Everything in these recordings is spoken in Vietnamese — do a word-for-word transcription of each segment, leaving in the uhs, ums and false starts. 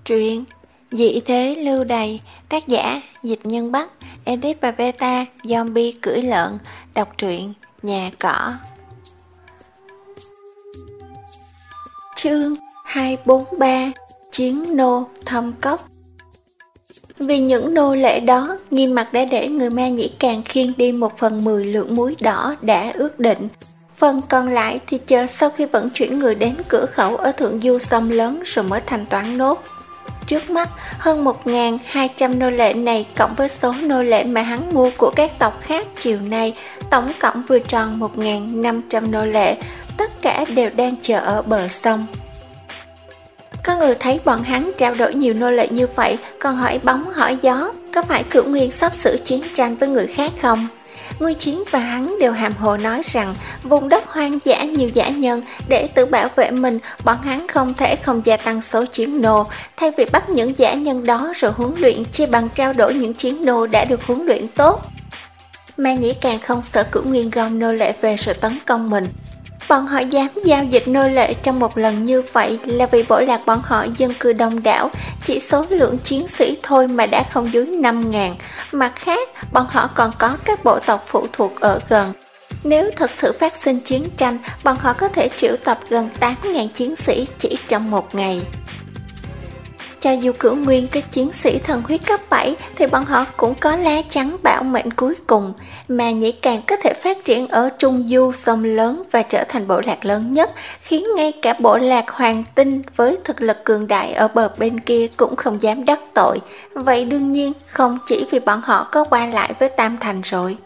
Truyện Dị thế lưu đày, tác giả Dịch Nhân Bắc, edit và beta Zombie cưỡi lợn. Đọc truyện Nhà Cỏ. Chương hai bốn ba Chiến nô thâm cốc. Vì những nô lệ đó, Nghiêm Mặt đã để người Ma Nhĩ Càn khiêng đi một phần mười lượng muối đỏ đã ước định. Phần còn lại thì chờ sau khi vận chuyển người đến cửa khẩu ở thượng du sông lớn rồi mới thanh toán nốt. Trước mắt, hơn một nghìn hai trăm nô lệ này cộng với số nô lệ mà hắn mua của các tộc khác chiều nay, tổng cộng vừa tròn một nghìn năm trăm nô lệ, tất cả đều đang chờ ở bờ sông. Có người thấy bọn hắn trao đổi nhiều nô lệ như vậy, còn hỏi bóng hỏi gió, có phải Cửu Nguyên sắp sửa chiến tranh với người khác không? Nguyên Chiến và hắn đều hàm hồ nói rằng vùng đất hoang dã nhiều dã nhân, để tự bảo vệ mình, bọn hắn không thể không gia tăng số chiến nô. Thay vì bắt những dã nhân đó rồi huấn luyện, chỉ bằng trao đổi những chiến nô đã được huấn luyện tốt. Ma Nhĩ càng không sợ Cửu Nguyên gom nô lệ về rồi tấn công mình. Bọn họ dám giao dịch nô lệ trong một lần như vậy là vì bộ lạc bọn họ dân cư đông đảo, chỉ số lượng chiến sĩ thôi mà đã không dưới năm ngàn. Mặt khác, bọn họ còn có các bộ tộc phụ thuộc ở gần. Nếu thật sự phát sinh chiến tranh, bọn họ có thể triệu tập gần tám nghìn chiến sĩ chỉ trong một ngày. Cho dù Cửu Nguyên cái chiến sĩ thần huyết cấp bảy thì bọn họ cũng có lá chắn bảo mệnh cuối cùng, mà Nhĩ càng có thể phát triển ở trung du sông lớn và trở thành bộ lạc lớn nhất, khiến ngay cả bộ lạc Hoàng Tinh với thực lực cường đại ở bờ bên kia cũng không dám đắc tội. Vậy đương nhiên không chỉ vì bọn họ có qua lại với Tam Thành rồi.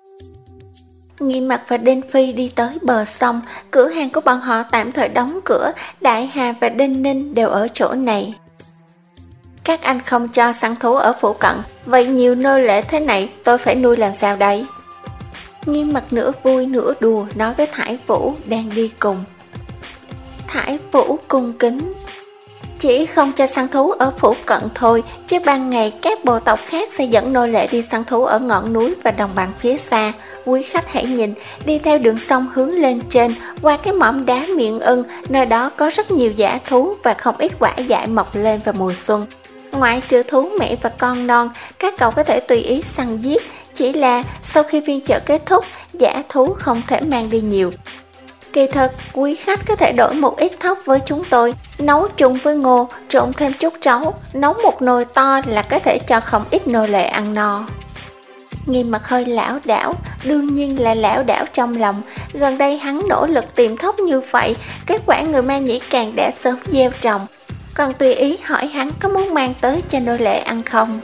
Nghiêm Mặt và Đinh Phi đi tới bờ sông, cửa hàng của bọn họ tạm thời đóng cửa, Đại Hà và Đinh Ninh đều ở chỗ này. Các anh không cho săn thú ở phụ cận, vậy nhiều nô lệ thế này tôi phải nuôi làm sao đấy? Nghiêm Mặt nửa vui nửa đùa nói với Thải Vũ đang đi cùng. Thải Vũ cung kính: chỉ không cho săn thú ở phủ cận thôi, chứ ban ngày các bộ tộc khác sẽ dẫn nô lệ đi săn thú ở ngọn núi và đồng bằng phía xa. Quý khách hãy nhìn, đi theo đường sông hướng lên trên, qua cái mỏm đá miệng ưng, nơi đó có rất nhiều dã thú và không ít quả dại mọc lên vào mùa xuân. Ngoại trừ thú mẹ và con non, các cậu có thể tùy ý săn giết, chỉ là sau khi phiên chợ kết thúc, dã thú không thể mang đi nhiều. Kỳ thật, quý khách có thể đổi một ít thóc với chúng tôi, nấu chung với ngô, trộn thêm chút trấu, nấu một nồi to là có thể cho không ít nô lệ ăn no. Nghiêm Mặt hơi lảo đảo, đương nhiên là lảo đảo trong lòng. Gần đây hắn nỗ lực tìm thóc như vậy, kết quả người Ma Nhĩ Càn đã sớm gieo trồng, còn tùy ý hỏi hắn có muốn mang tới cho nô lệ ăn không.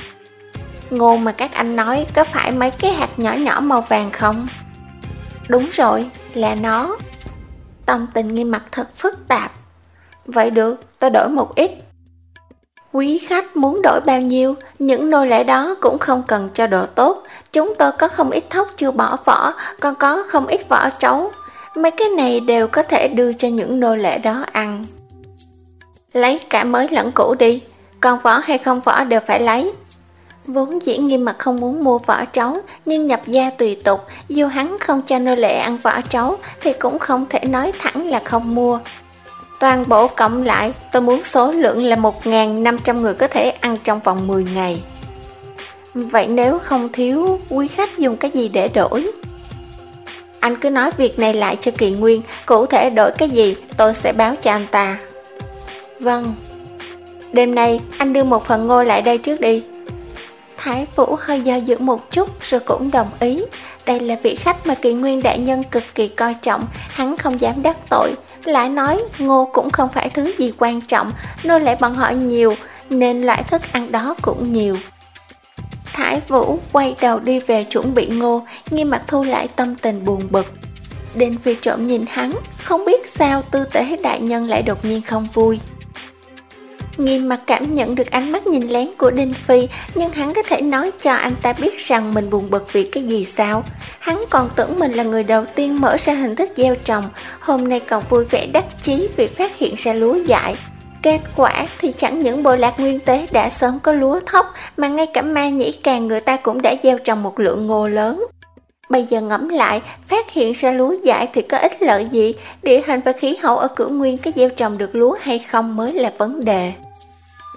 Ngô mà các anh nói có phải mấy cái hạt nhỏ nhỏ màu vàng không? Đúng rồi, là nó. Tâm tình Nghiêm Mặt thật phức tạp. Vậy được, tôi đổi một ít. Quý khách muốn đổi bao nhiêu? Những nô lệ đó cũng không cần cho đồ tốt. Chúng tôi có không ít thóc chưa bỏ vỏ, còn có không ít vỏ trấu. Mấy cái này đều có thể đưa cho những nô lệ đó ăn. Lấy cả mới lẫn cũ đi, còn vỏ hay không vỏ đều phải lấy. Vốn dĩ Nghiêm Mặt không muốn mua vỏ trấu, nhưng nhập gia tùy tục, dù hắn không cho nô lệ ăn vỏ trấu thì cũng không thể nói thẳng là không mua. Toàn bộ cộng lại, tôi muốn số lượng là một nghìn năm trăm người có thể ăn trong vòng mười ngày. Vậy nếu không thiếu, quý khách dùng cái gì để đổi? Anh cứ nói việc này lại cho Kỳ Nguyên, cụ thể đổi cái gì tôi sẽ báo cho anh ta. Vâng. Đêm nay anh đưa một phần ngô lại đây trước đi. Thái Vũ hơi do dự một chút rồi cũng đồng ý. Đây là vị khách mà Kỳ Nguyên đại nhân cực kỳ coi trọng, hắn không dám đắc tội. Lại nói ngô cũng không phải thứ gì quan trọng, nô lệ bọn họ nhiều nên loại thức ăn đó cũng nhiều. Thải Vũ quay đầu đi về chuẩn bị ngô, Nghiêm Mặt thu lại tâm tình buồn bực. Đinh Phi trộm nhìn hắn, không biết sao tư tế đại nhân lại đột nhiên không vui. Nghiêm Mặt cảm nhận được ánh mắt nhìn lén của Đinh Phi, nhưng hắn có thể nói cho anh ta biết rằng mình buồn bực vì cái gì sao? Hắn còn tưởng mình là người đầu tiên mở ra hình thức gieo trồng, hôm nay còn vui vẻ đắc chí vì phát hiện ra lúa dại. Kết quả thì chẳng những bộ lạc Nguyên Tế đã sớm có lúa thóc, mà ngay cả Ma Nhĩ Càn người ta cũng đã gieo trồng một lượng ngô lớn. Bây giờ ngẫm lại, phát hiện ra lúa dại thì có ích lợi gì? Địa hình và khí hậu ở Cửu Nguyên có gieo trồng được lúa hay không mới là vấn đề.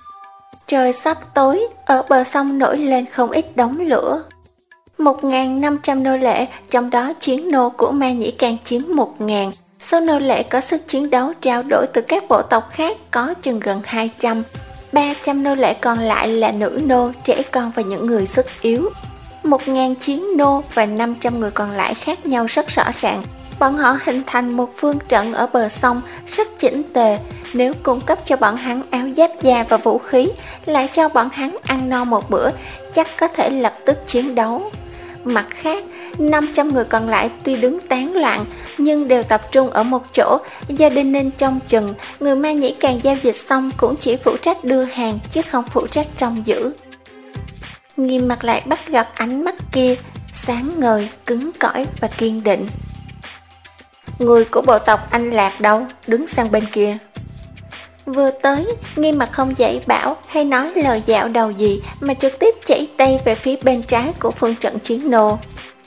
Trời sắp tối, ở bờ sông nổi lên không ít đống lửa. một nghìn năm trăm nô lệ, trong đó chiến nô của Ma Nhĩ Càn chiếm một nghìn. Số nô lệ có sức chiến đấu trao đổi từ các bộ tộc khác có chừng gần hai trăm. ba trăm nô lệ còn lại là nữ nô, trẻ con và những người sức yếu. một nghìn chiến nô và năm trăm người còn lại khác nhau rất rõ ràng. Bọn họ hình thành một phương trận ở bờ sông rất chỉnh tề. Nếu cung cấp cho bọn hắn áo giáp da và vũ khí, lại cho bọn hắn ăn no một bữa, chắc có thể lập tức chiến đấu. Mặt khác, năm trăm người còn lại tuy đứng tán loạn nhưng đều tập trung ở một chỗ, do Đinh Ninh trông chừng. Người Ma Nhĩ Càn giao dịch xong cũng chỉ phụ trách đưa hàng chứ không phụ trách trông giữ. Nghiêm Mặt lại bắt gặp ánh mắt kia, sáng ngời, cứng cỏi và kiên định. Người của bộ tộc Anh Lạc đâu? Đứng sang bên kia. Vừa tới, Nghiêm Mặt không dạy bảo hay nói lời dạo đầu gì mà trực tiếp chỉ tay về phía bên trái của phương trận chiến nô.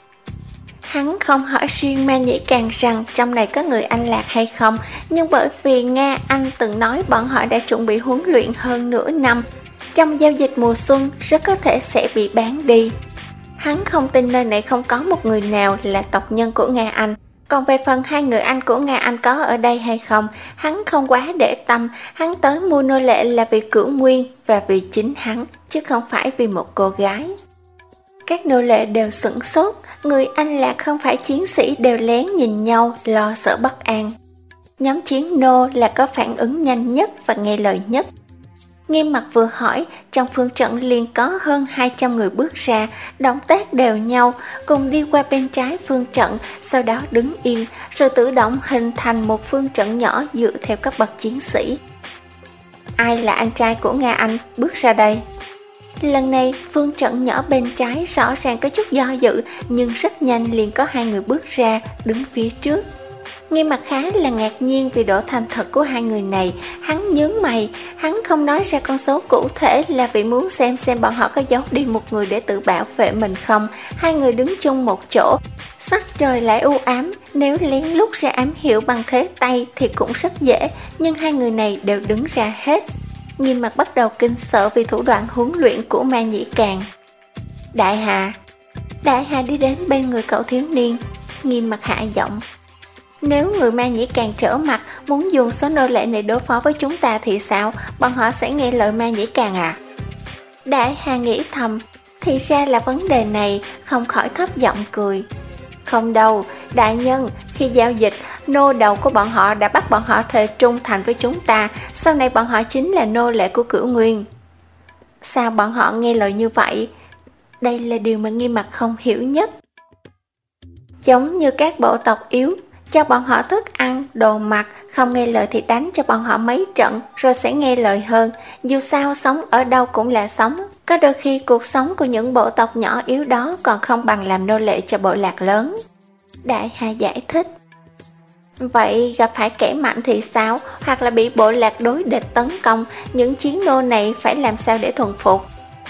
Hắn không hỏi riêng Ma Nhĩ Càn rằng trong này có người Anh Lạc hay không, nhưng bởi vì Nga Anh từng nói bọn họ đã chuẩn bị huấn luyện hơn nửa năm, trong giao dịch mùa xuân rất có thể sẽ bị bán đi. Hắn không tin nơi này không có một người nào là tộc nhân của Nga Anh. Còn về phần hai người anh của Nga Anh có ở đây hay không, hắn không quá để tâm. Hắn tới mua nô lệ là vì Cửu Nguyên và vì chính hắn, chứ không phải vì một cô gái. Các nô lệ đều sửng sốt. Người Anh Lạc không phải chiến sĩ đều lén nhìn nhau, lo sợ bất an. Nhóm chiến nô là có phản ứng nhanh nhất và nghe lời nhất. Nghiêm Mặt vừa hỏi, trong phương trận liền có hơn hai trăm người bước ra, động tác đều nhau, cùng đi qua bên trái phương trận, sau đó đứng yên, rồi tự động hình thành một phương trận nhỏ dựa theo cấp bậc chiến sĩ. Ai là anh trai của Nga Anh, bước ra đây. Lần này, phương trận nhỏ bên trái rõ ràng có chút do dự, nhưng rất nhanh liền có hai người bước ra, đứng phía trước. Nghiêm Mặt khá là ngạc nhiên vì độ thành thật của hai người này. Hắn nhướng mày, hắn không nói ra con số cụ thể là vì muốn xem xem bọn họ có giấu đi một người để tự bảo vệ mình không. Hai người đứng chung một chỗ, sắc trời lại u ám, nếu lén lút ra ám hiệu bằng thế tay thì cũng rất dễ, nhưng hai người này đều đứng ra hết. Nghiêm Mặt bắt đầu kinh sợ vì thủ đoạn huấn luyện của Ma Nhĩ Càn. Đại Hà. Đại Hà đi đến bên người cậu thiếu niên. Nghiêm Mặt hạ giọng. Nếu người Ma Nhĩ Càn trở mặt muốn dùng số nô lệ này đối phó với chúng ta thì sao? Bọn họ sẽ nghe lời Ma Nhĩ Càn à? Đại Hà nghĩ thầm, thì ra là vấn đề này, không khỏi thấp giọng cười. Không đâu, đại nhân, khi giao dịch, nô đầu của bọn họ đã bắt bọn họ thề trung thành với chúng ta, sau này bọn họ chính là nô lệ của Cửu Nguyên. Sao bọn họ nghe lời như vậy? Đây là điều mà Nghiêm Mặt không hiểu nhất. Giống như các bộ tộc yếu, cho bọn họ thức ăn, đồ mặc, không nghe lời thì đánh cho bọn họ mấy trận rồi sẽ nghe lời hơn. Dù sao sống ở đâu cũng là sống, có đôi khi cuộc sống của những bộ tộc nhỏ yếu đó còn không bằng làm nô lệ cho bộ lạc lớn. Đại Hà giải thích. Vậy gặp phải kẻ mạnh thì sao? Hoặc là bị bộ lạc đối địch tấn công, những chiến nô này phải làm sao để thuần phục?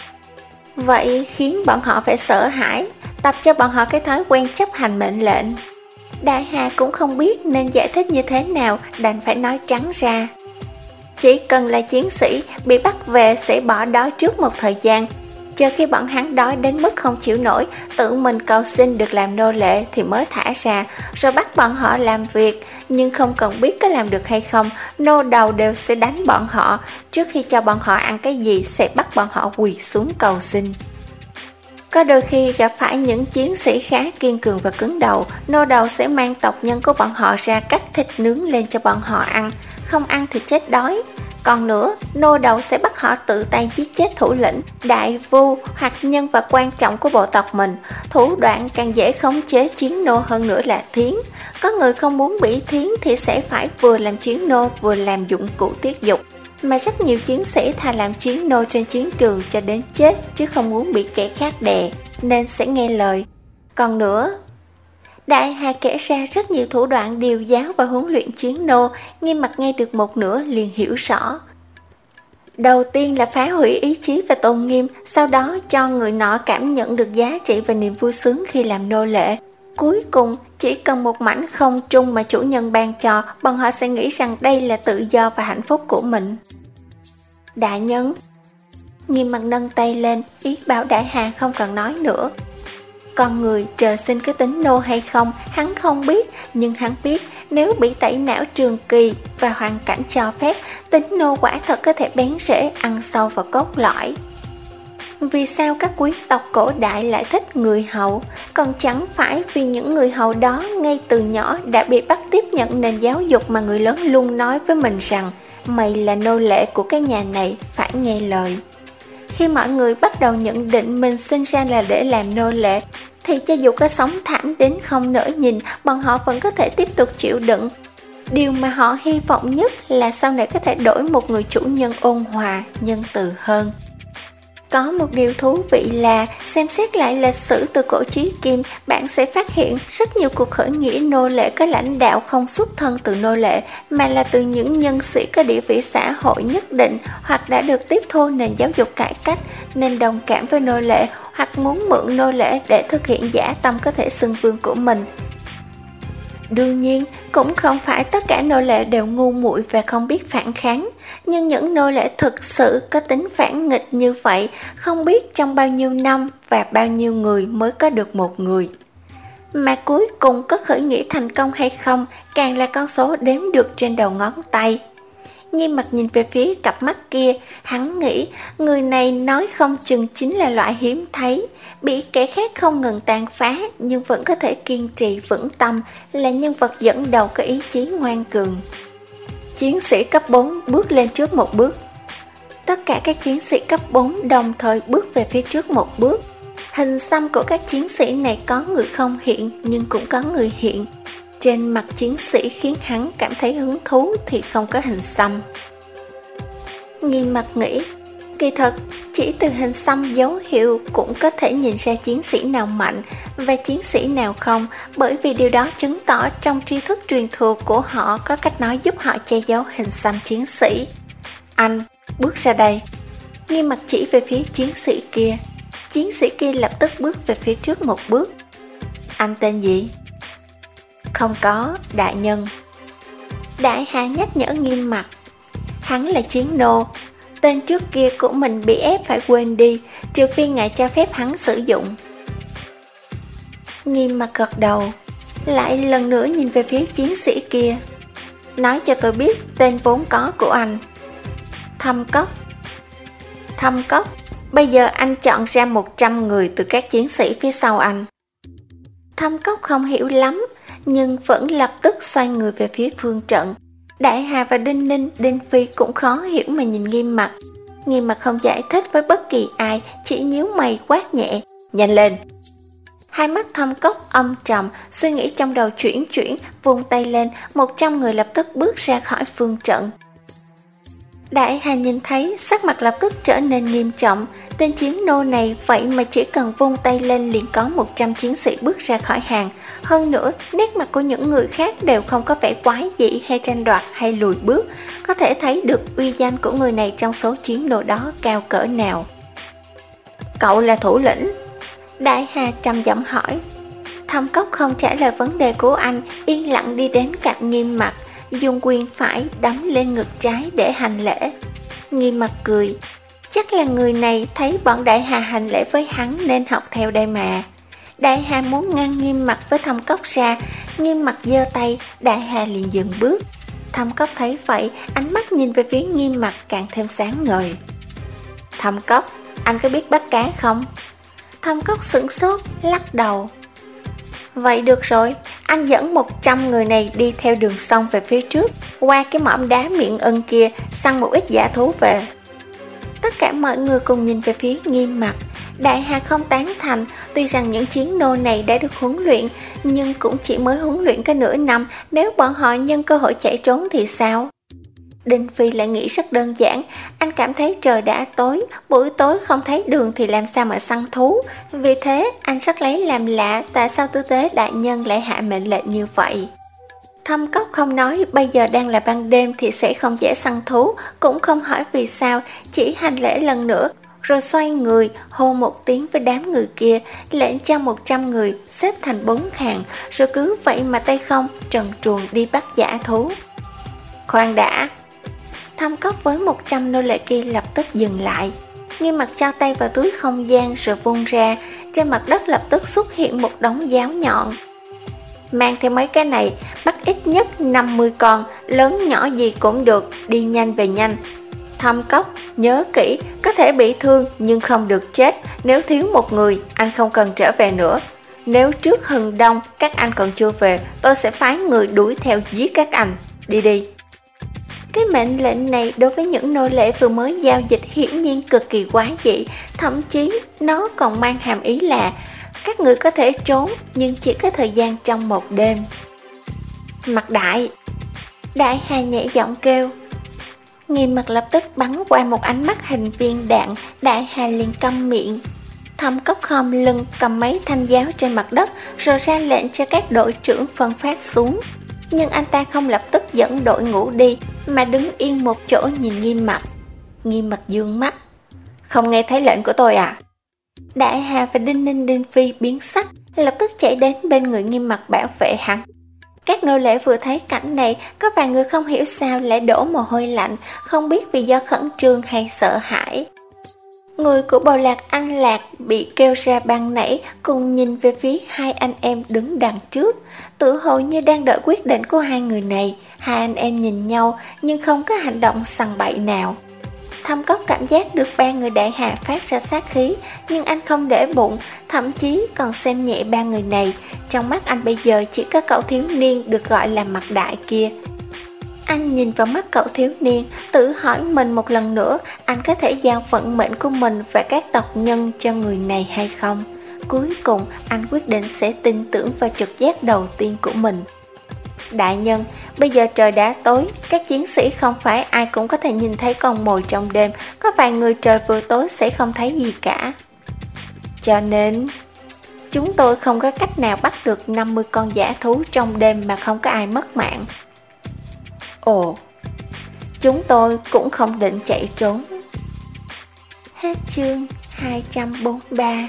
Vậy khiến bọn họ phải sợ hãi, tập cho bọn họ cái thói quen chấp hành mệnh lệnh. Đại Hà cũng không biết nên giải thích như thế nào, đành phải nói trắng ra. Chỉ cần là chiến sĩ, bị bắt về sẽ bỏ đói trước một thời gian. Chờ khi bọn hắn đói đến mức không chịu nổi, tự mình cầu xin được làm nô lệ thì mới thả ra, rồi bắt bọn họ làm việc. Nhưng không cần biết có làm được hay không, nô đầu đều sẽ đánh bọn họ. Trước khi cho bọn họ ăn cái gì sẽ bắt bọn họ quỳ xuống cầu xin. Có đôi khi gặp phải những chiến sĩ khá kiên cường và cứng đầu, nô đầu sẽ mang tộc nhân của bọn họ ra cắt thịt nướng lên cho bọn họ ăn, không ăn thì chết đói. Còn nữa, nô đầu sẽ bắt họ tự tay giết chết thủ lĩnh, đại vu hoặc nhân vật quan trọng của bộ tộc mình. Thủ đoạn càng dễ khống chế chiến nô hơn nữa là thiến. Có người không muốn bị thiến thì sẽ phải vừa làm chiến nô vừa làm dụng cụ tiết dục. Mà rất nhiều chiến sĩ thà làm chiến nô trên chiến trường cho đến chết chứ không muốn bị kẻ khác đè, nên sẽ nghe lời. Còn nữa, Đại Hà kể ra rất nhiều thủ đoạn điều giáo và huấn luyện chiến nô. Nghiêm Mặt nghe được một nửa liền hiểu rõ. Đầu tiên là phá hủy ý chí và tôn nghiêm, sau đó cho người nọ cảm nhận được giá trị và niềm vui sướng khi làm nô lệ. Cuối cùng, chỉ cần một mảnh không trung mà chủ nhân ban cho, bọn họ sẽ nghĩ rằng đây là tự do và hạnh phúc của mình. Đại nhân, Nghiêm mặt nâng tay lên, ý bảo Đại Hà không cần nói nữa. Con người trời sinh có tính nô hay không, hắn không biết, nhưng hắn biết nếu bị tẩy não trường kỳ và hoàn cảnh cho phép, tính nô quả thật có thể bén rễ ăn sâu vào cốt lõi. Vì sao các quý tộc cổ đại lại thích người hầu? Còn chẳng phải vì những người hầu đó ngay từ nhỏ đã bị bắt tiếp nhận nền giáo dục mà người lớn luôn nói với mình rằng mày là nô lệ của cái nhà này, phải nghe lời. Khi mọi người bắt đầu nhận định mình sinh ra là để làm nô lệ, thì cho dù có sống thảm đến không nỡ nhìn, bọn họ vẫn có thể tiếp tục chịu đựng. Điều mà họ hy vọng nhất là sau này có thể đổi một người chủ nhân ôn hòa, nhân từ hơn. Có một điều thú vị là xem xét lại lịch sử từ cổ chí kim, bạn sẽ phát hiện rất nhiều cuộc khởi nghĩa nô lệ có lãnh đạo không xuất thân từ nô lệ, mà là từ những nhân sĩ có địa vị xã hội nhất định, hoặc đã được tiếp thu nền giáo dục cải cách nên đồng cảm với nô lệ, hoặc muốn mượn nô lệ để thực hiện dã tâm có thể xưng vương của mình. Đương nhiên, cũng không phải tất cả nô lệ đều ngu muội và không biết phản kháng, nhưng những nô lệ thực sự có tính phản nghịch như vậy, không biết trong bao nhiêu năm và bao nhiêu người mới có được một người. Mà cuối cùng có khởi nghĩa thành công hay không, càng là con số đếm được trên đầu ngón tay. Nghiêm mặt nhìn về phía cặp mắt kia, hắn nghĩ người này nói không chừng chính là loại hiếm thấy, bị kẻ khác không ngừng tàn phá nhưng vẫn có thể kiên trì vững tâm, là nhân vật dẫn đầu có ý chí ngoan cường. Chiến sĩ cấp bốn bước lên trước một bước. Tất cả các chiến sĩ cấp bốn đồng thời bước về phía trước một bước. Hình xăm của các chiến sĩ này có người không hiện nhưng cũng có người hiện. Trên mặt chiến sĩ khiến hắn cảm thấy hứng thú thì không có hình xăm. Nghiêm mặt nghĩ, kỳ thật chỉ từ hình xăm dấu hiệu cũng có thể nhìn ra chiến sĩ nào mạnh và chiến sĩ nào không, bởi vì điều đó chứng tỏ trong tri thức truyền thừa của họ có cách nói giúp họ che giấu hình xăm chiến sĩ. Anh, bước ra đây. Nghiêm mặt chỉ về phía chiến sĩ kia. Chiến sĩ kia lập tức bước về phía trước một bước. Anh tên gì? Không có, đại nhân. Đại Hà nhắc nhở Nghiêm mặt. Hắn là chiến nô. Tên trước kia của mình bị ép phải quên đi, trừ phi ngài cho phép hắn sử dụng. Nghiêm mặt gật đầu, lại lần nữa nhìn về phía chiến sĩ kia. Nói cho tôi biết tên vốn có của anh. Thâm Cốc. Thâm Cốc, bây giờ anh chọn ra một trăm người từ các chiến sĩ phía sau anh. Thâm Cốc không hiểu lắm, nhưng vẫn lập tức xoay người về phía phương trận. Đại Hà và Đinh Ninh, Đinh Phi cũng khó hiểu mà nhìn Nghiêm mặt. Nghiêm mặt không giải thích với bất kỳ ai, chỉ nhíu mày quát nhẹ, nhanh lên. Hai mắt Thâm Cốc âm trầm, suy nghĩ trong đầu chuyển chuyển, vung tay lên, một trăm người lập tức bước ra khỏi phương trận. Đại Hà nhìn thấy, sắc mặt lập tức trở nên nghiêm trọng. Tên chiến nô này vậy mà chỉ cần vung tay lên liền có một trăm chiến sĩ bước ra khỏi hàng. Hơn nữa, nét mặt của những người khác đều không có vẻ quái dị hay tranh đoạt hay lùi bước. Có thể thấy được uy danh của người này trong số chiến nô đó cao cỡ nào. Cậu là thủ lĩnh? Đại Hà trầm giọng hỏi. Thâm Cốc không trả lời vấn đề của anh, yên lặng đi đến cạnh Nghiêm mặt, dùng quyền phải đấm lên ngực trái để hành lễ. Nghiêm mặt cười, chắc là người này thấy bọn Đại Hà hành lễ với hắn nên học theo đây mà. Đại Hà muốn ngăn Nghiêm mặt với Thâm Cốc ra, Nghiêm mặt giơ tay, Đại Hà liền dừng bước. Thâm Cốc thấy vậy, ánh mắt nhìn về phía Nghiêm mặt càng thêm sáng ngời. Thâm Cốc, anh có biết bắt cá không? Thâm Cốc sửng sốt, lắc đầu. Vậy được rồi, anh dẫn một trăm người này đi theo đường sông về phía trước, qua cái mỏm đá miệng ưng kia, săn một ít dã thú về. Tất cả mọi người cùng nhìn về phía Nghiêm mặt. Đại Hà không tán thành, tuy rằng những chiến nô này đã được huấn luyện, nhưng cũng chỉ mới huấn luyện có nửa năm, nếu bọn họ nhân cơ hội chạy trốn thì sao? Đinh Phi lại nghĩ rất đơn giản, anh cảm thấy trời đã tối, buổi tối không thấy đường thì làm sao mà săn thú. Vì thế anh rất lấy làm lạ tại sao tư tế đại nhân lại hạ mệnh lệnh như vậy. Thâm Cốc không nói bây giờ đang là ban đêm thì sẽ không dễ săn thú, cũng không hỏi vì sao, chỉ hành lễ lần nữa, rồi xoay người hô một tiếng với đám người kia, lệnh cho một trăm người xếp thành bốn hàng, rồi cứ vậy mà tay không trần truồng đi bắt dã thú. Khoan đã! Thâm Cốc với một trăm nô lệ kia lập tức dừng lại. Nghiêm Mặt cho tay vào túi không gian rồi vung ra, trên mặt đất lập tức xuất hiện một đống giáo nhọn. Mang theo mấy cái này, bắt ít nhất năm mươi con, lớn nhỏ gì cũng được, đi nhanh về nhanh. Thâm Cốc, nhớ kỹ, có thể bị thương nhưng không được chết, nếu thiếu một người, anh không cần trở về nữa. Nếu trước hừng đông các anh còn chưa về, tôi sẽ phái người đuổi theo giết các anh. Đi đi. Cái mệnh lệnh này đối với những nô lệ vừa mới giao dịch hiển nhiên cực kỳ quái dị, thậm chí nó còn mang hàm ý là các người có thể trốn nhưng chỉ có thời gian trong một đêm. Mặt Đại! Đại Hà nhẹ giọng kêu. Nghiêm Mặt lập tức bắn qua một ánh mắt hình viên đạn, Đại Hà liền câm miệng. Thâm Cốc khom lưng cầm mấy thanh giáo trên mặt đất rồi ra lệnh cho các đội trưởng phân phát xuống. Nhưng anh ta không lập tức dẫn đội ngũ đi mà đứng yên một chỗ nhìn Nghiêm Mặt. Nghiêm Mặt dương mắt. Không nghe thấy lệnh của tôi à? Đại Hà và Đinh Ninh Đinh Phi biến sắc, lập tức chạy đến bên người Nghiêm Mặt bảo vệ hắn. Các nô lệ vừa thấy cảnh này, có vài người không hiểu sao lại đổ mồ hôi lạnh, không biết vì do khẩn trương hay sợ hãi. Người của Bầu Lạc Anh Lạc bị kêu ra ban nãy cùng nhìn về phía hai anh em đứng đằng trước, tự hồ như đang đợi quyết định của hai người này. Hai anh em nhìn nhau nhưng không có hành động sằng bậy nào. Thâm Cốc cảm giác được ba người Đại Hà phát ra sát khí, nhưng anh không để bụng, thậm chí còn xem nhẹ ba người này. Trong mắt anh bây giờ chỉ có cậu thiếu niên được gọi là Mặt Đại kia. Anh nhìn vào mắt cậu thiếu niên, tự hỏi mình một lần nữa, anh có thể giao vận mệnh của mình và các tộc nhân cho người này hay không? Cuối cùng, anh quyết định sẽ tin tưởng vào trực giác đầu tiên của mình. Đại nhân, bây giờ trời đã tối, các chiến sĩ không phải ai cũng có thể nhìn thấy con mồi trong đêm, có vài người trời vừa tối sẽ không thấy gì cả. Cho nên, chúng tôi không có cách nào bắt được năm mươi con dã thú trong đêm mà không có ai mất mạng. Ồ, chúng tôi cũng không định chạy trốn. Hết chương hai trăm bốn mươi ba.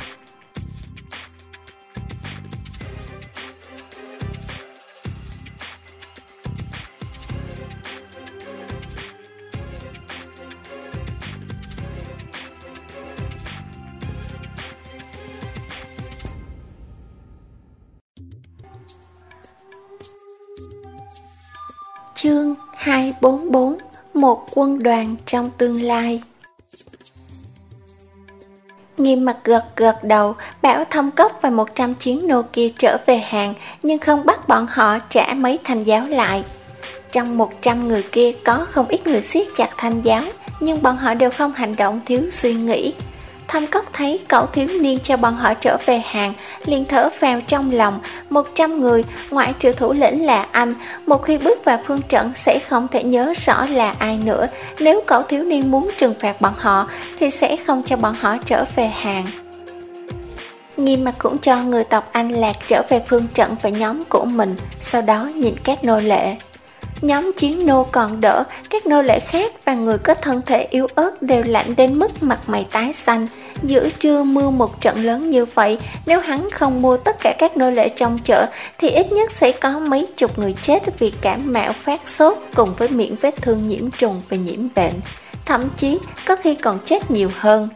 Chương hai trăm bốn mươi bốn. Một quân đoàn trong tương lai. Nghiêm Mặt gật gật đầu, bảo Thâm Cốc và một trăm chiến nô kia trở về hàng, nhưng không bắt bọn họ trả mấy thanh giáo lại. Trong một trăm người kia có không ít người siết chặt thanh giáo, nhưng bọn họ đều không hành động thiếu suy nghĩ. Thâm Cốc thấy cậu thiếu niên cho bọn họ trở về hàng, liền thở phào trong lòng. Một trăm người, ngoại trừ thủ lĩnh là anh, một khi bước vào phương trận sẽ không thể nhớ rõ là ai nữa. Nếu cậu thiếu niên muốn trừng phạt bọn họ, thì sẽ không cho bọn họ trở về hàng. Nghiêm Mặt cũng cho người tộc Anh Lạc trở về phương trận và nhóm của mình, sau đó nhìn các nô lệ. Nhóm chiến nô còn đỡ, các nô lệ khác và người có thân thể yếu ớt đều lạnh đến mức mặt mày tái xanh. Giữa trưa mưa một trận lớn như vậy, nếu hắn không mua tất cả các nô lệ trong chợ thì ít nhất sẽ có mấy chục người chết vì cảm mạo phát sốt cùng với miệng vết thương nhiễm trùng và nhiễm bệnh. Thậm chí có khi còn chết nhiều hơn.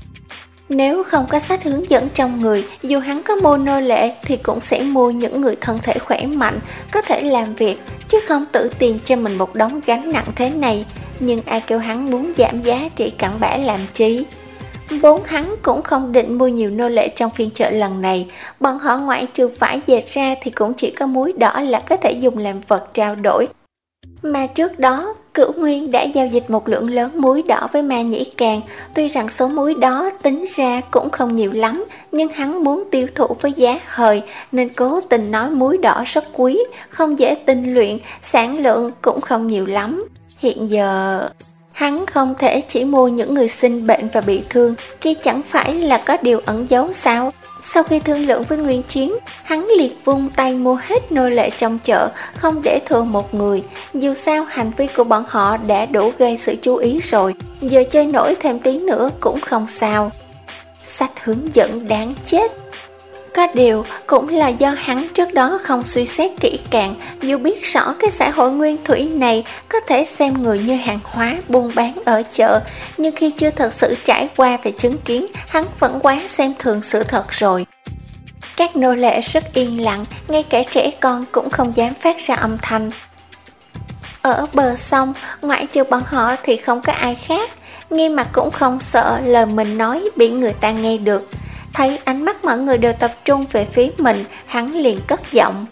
Nếu không có sách hướng dẫn trong người, dù hắn có mua nô lệ thì cũng sẽ mua những người thân thể khỏe mạnh, có thể làm việc, chứ không tự tìm cho mình một đống gánh nặng thế này. Nhưng ai kêu hắn muốn giảm giá trị cặn bã làm chi? Vốn hắn cũng không định mua nhiều nô lệ trong phiên chợ lần này, bọn họ ngoại trừ vải dệt ra thì cũng chỉ có muối đỏ là có thể dùng làm vật trao đổi. Mà trước đó, Cửu Nguyên đã giao dịch một lượng lớn muối đỏ với Ma Nhĩ Càn. Tuy rằng số muối đó tính ra cũng không nhiều lắm, nhưng hắn muốn tiêu thụ với giá hời nên cố tình nói muối đỏ rất quý, không dễ tinh luyện, sản lượng cũng không nhiều lắm. Hiện giờ, hắn không thể chỉ mua những người sinh bệnh và bị thương, kia chẳng phải là có điều ẩn giấu sao? Sau khi thương lượng với Nguyên Chiến, hắn liệt vung tay mua hết nô lệ trong chợ, không để thừa một người. Dù sao hành vi của bọn họ đã đủ gây sự chú ý rồi, giờ chơi nổi thêm tí nữa cũng không sao. Sách hướng dẫn đáng chết. Có điều cũng là do hắn trước đó không suy xét kỹ càng, dù biết rõ cái xã hội nguyên thủy này có thể xem người như hàng hóa buôn bán ở chợ, nhưng khi chưa thật sự trải qua và chứng kiến, hắn vẫn quá xem thường sự thật rồi. Các nô lệ rất yên lặng, ngay cả trẻ con cũng không dám phát ra âm thanh. Ở bờ sông, ngoại trừ bọn họ thì không có ai khác. Nghiêm Mặc cũng không sợ lời mình nói bị người ta nghe được. Thấy ánh mắt mọi người đều tập trung về phía mình, hắn liền cất giọng.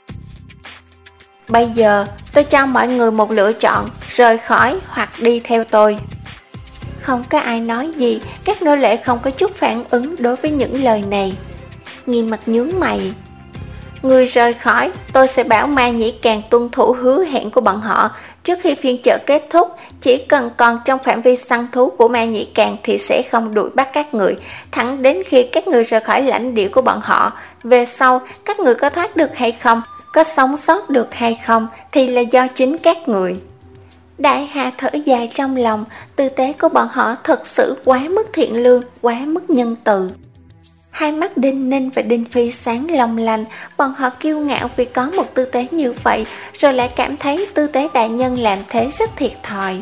Bây giờ tôi cho mọi người một lựa chọn, rời khỏi hoặc đi theo tôi. Không có ai nói gì, các nô lệ không có chút phản ứng đối với những lời này. Nghiêm Mặc nhướng mày. Người rời khỏi, tôi sẽ bảo Ma Nhĩ Càng tuân thủ hứa hẹn của bọn họ. Trước khi phiên chợ kết thúc, chỉ cần còn trong phạm vi săn thú của Ma Nhĩ Càng thì sẽ không đuổi bắt các người, thẳng đến khi các người rời khỏi lãnh địa của bọn họ. Về sau, các người có thoát được hay không, có sống sót được hay không thì là do chính các người. Đại Hà thở dài trong lòng, tư tế của bọn họ thật sự quá mức thiện lương, quá mức nhân từ. Hai mắt Đinh Ninh và Đinh Phi sáng long lanh, bọn họ kiêu ngạo vì có một tư tế như vậy, rồi lại cảm thấy tư tế đại nhân làm thế rất thiệt thòi.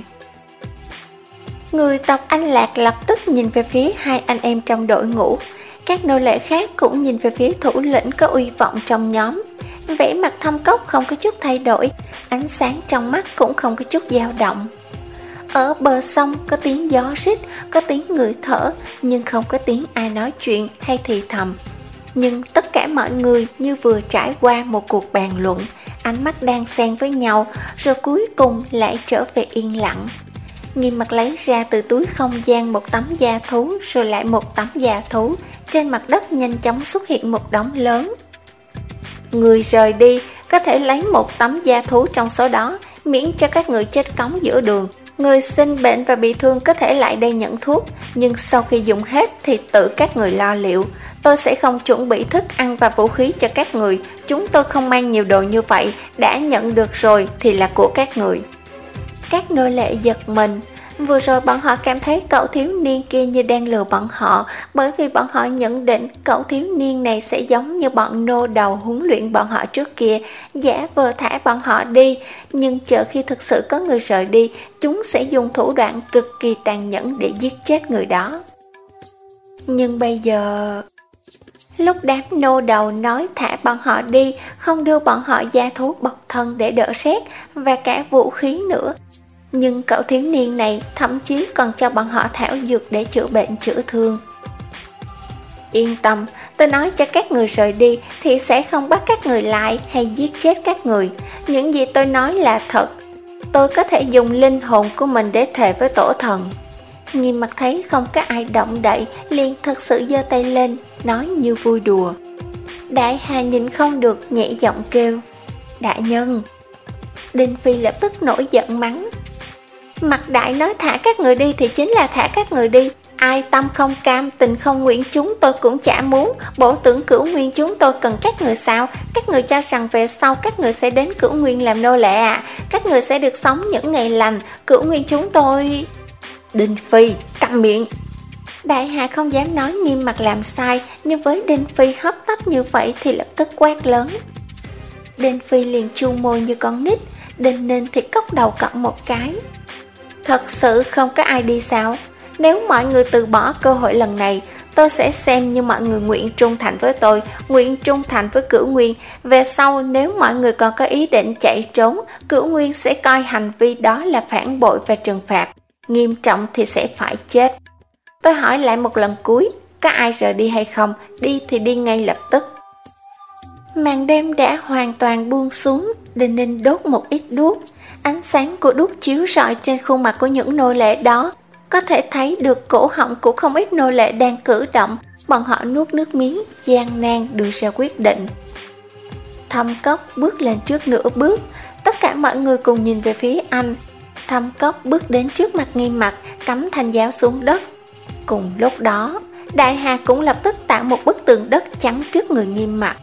Người tộc Anh Lạc lập tức nhìn về phía hai anh em trong đội ngũ, các nô lệ khác cũng nhìn về phía thủ lĩnh có uy vọng trong nhóm. Vẻ mặt Thâm Cốc không có chút thay đổi, ánh sáng trong mắt cũng không có chút dao động. Ở bờ sông có tiếng gió rít, có tiếng người thở, nhưng không có tiếng ai nói chuyện hay thì thầm. Nhưng tất cả mọi người như vừa trải qua một cuộc bàn luận, ánh mắt đang xen với nhau, rồi cuối cùng lại trở về yên lặng. Nghiêm Mặc lấy ra từ túi không gian một tấm da thú, rồi lại một tấm da thú. Trên mặt đất nhanh chóng xuất hiện một đống lớn. Người rời đi có thể lấy một tấm da thú trong số đó, miễn cho các người chết cóng giữa đường. Người sinh bệnh và bị thương có thể lại đây nhận thuốc, nhưng sau khi dùng hết thì tự các người lo liệu. Tôi sẽ không chuẩn bị thức ăn và vũ khí cho các người, chúng tôi không mang nhiều đồ như vậy, đã nhận được rồi thì là của các người. Các nô lệ giật mình. Vừa rồi bọn họ cảm thấy cậu thiếu niên kia như đang lừa bọn họ, bởi vì bọn họ nhận định cậu thiếu niên này sẽ giống như bọn nô đầu huấn luyện bọn họ trước kia, giả vờ thả bọn họ đi, nhưng chờ khi thực sự có người rời đi, chúng sẽ dùng thủ đoạn cực kỳ tàn nhẫn để giết chết người đó. Nhưng bây giờ... Lúc đám nô đầu nói thả bọn họ đi, không đưa bọn họ da thú bọc thân để đỡ rét và cả vũ khí nữa. Nhưng cậu thiếu niên này thậm chí còn cho bọn họ thảo dược để chữa bệnh chữa thương. Yên tâm, tôi nói cho các người rời đi thì sẽ không bắt các người lại hay giết chết các người. Những gì tôi nói là thật. Tôi có thể dùng linh hồn của mình để thề với tổ thần. Nghiêm Mặc thấy không có ai động đậy, liền thật sự giơ tay lên, nói như vui đùa. Đại Hà nhìn không được, nhẹ giọng kêu, đại nhân. Đinh Phi lập tức nổi giận mắng. Mặt đại nói thả các người đi thì chính là thả các người đi. Ai tâm không cam, tình không nguyện chúng tôi cũng chả muốn. Bổ tưởng Cửu Nguyên chúng tôi cần các người sao? Các người cho rằng về sau các người sẽ đến Cửu Nguyên làm nô lệ à? Các người sẽ được sống những ngày lành. Cửu Nguyên chúng tôi... Đinh Phi, câm miệng. Đại Hà không dám nói Nghiêm Mặc làm sai, nhưng với Đinh Phi hấp tấp như vậy thì lập tức quát lớn. Đinh Phi liền chu môi như con nít, Đinh Ninh thì cốc đầu cặn một cái. Thật sự không có ai đi sao? Nếu mọi người từ bỏ cơ hội lần này, tôi sẽ xem như mọi người nguyện trung thành với tôi, nguyện trung thành với Cửu Nguyên. Về sau nếu mọi người còn có ý định chạy trốn, Cửu Nguyên sẽ coi hành vi đó là phản bội và trừng phạt. Nghiêm trọng thì sẽ phải chết. Tôi hỏi lại một lần cuối, có ai rời đi hay không? Đi thì đi ngay lập tức. Màn đêm đã hoàn toàn buông xuống, Đinh Ninh đốt một ít đuốc. Ánh sáng của đuốc chiếu rọi trên khuôn mặt của những nô lệ đó, có thể thấy được cổ họng của không ít nô lệ đang cử động. Bọn họ nuốt nước miếng, gian nan đưa ra quyết định. Thâm Cốc bước lên trước nửa bước, tất cả mọi người cùng nhìn về phía anh. Thâm Cốc bước đến trước mặt Nghiêm Mặc, cắm thanh giáo xuống đất. Cùng lúc đó, Đại Hà cũng lập tức tạo một bức tường đất chắn trước người Nghiêm Mặc.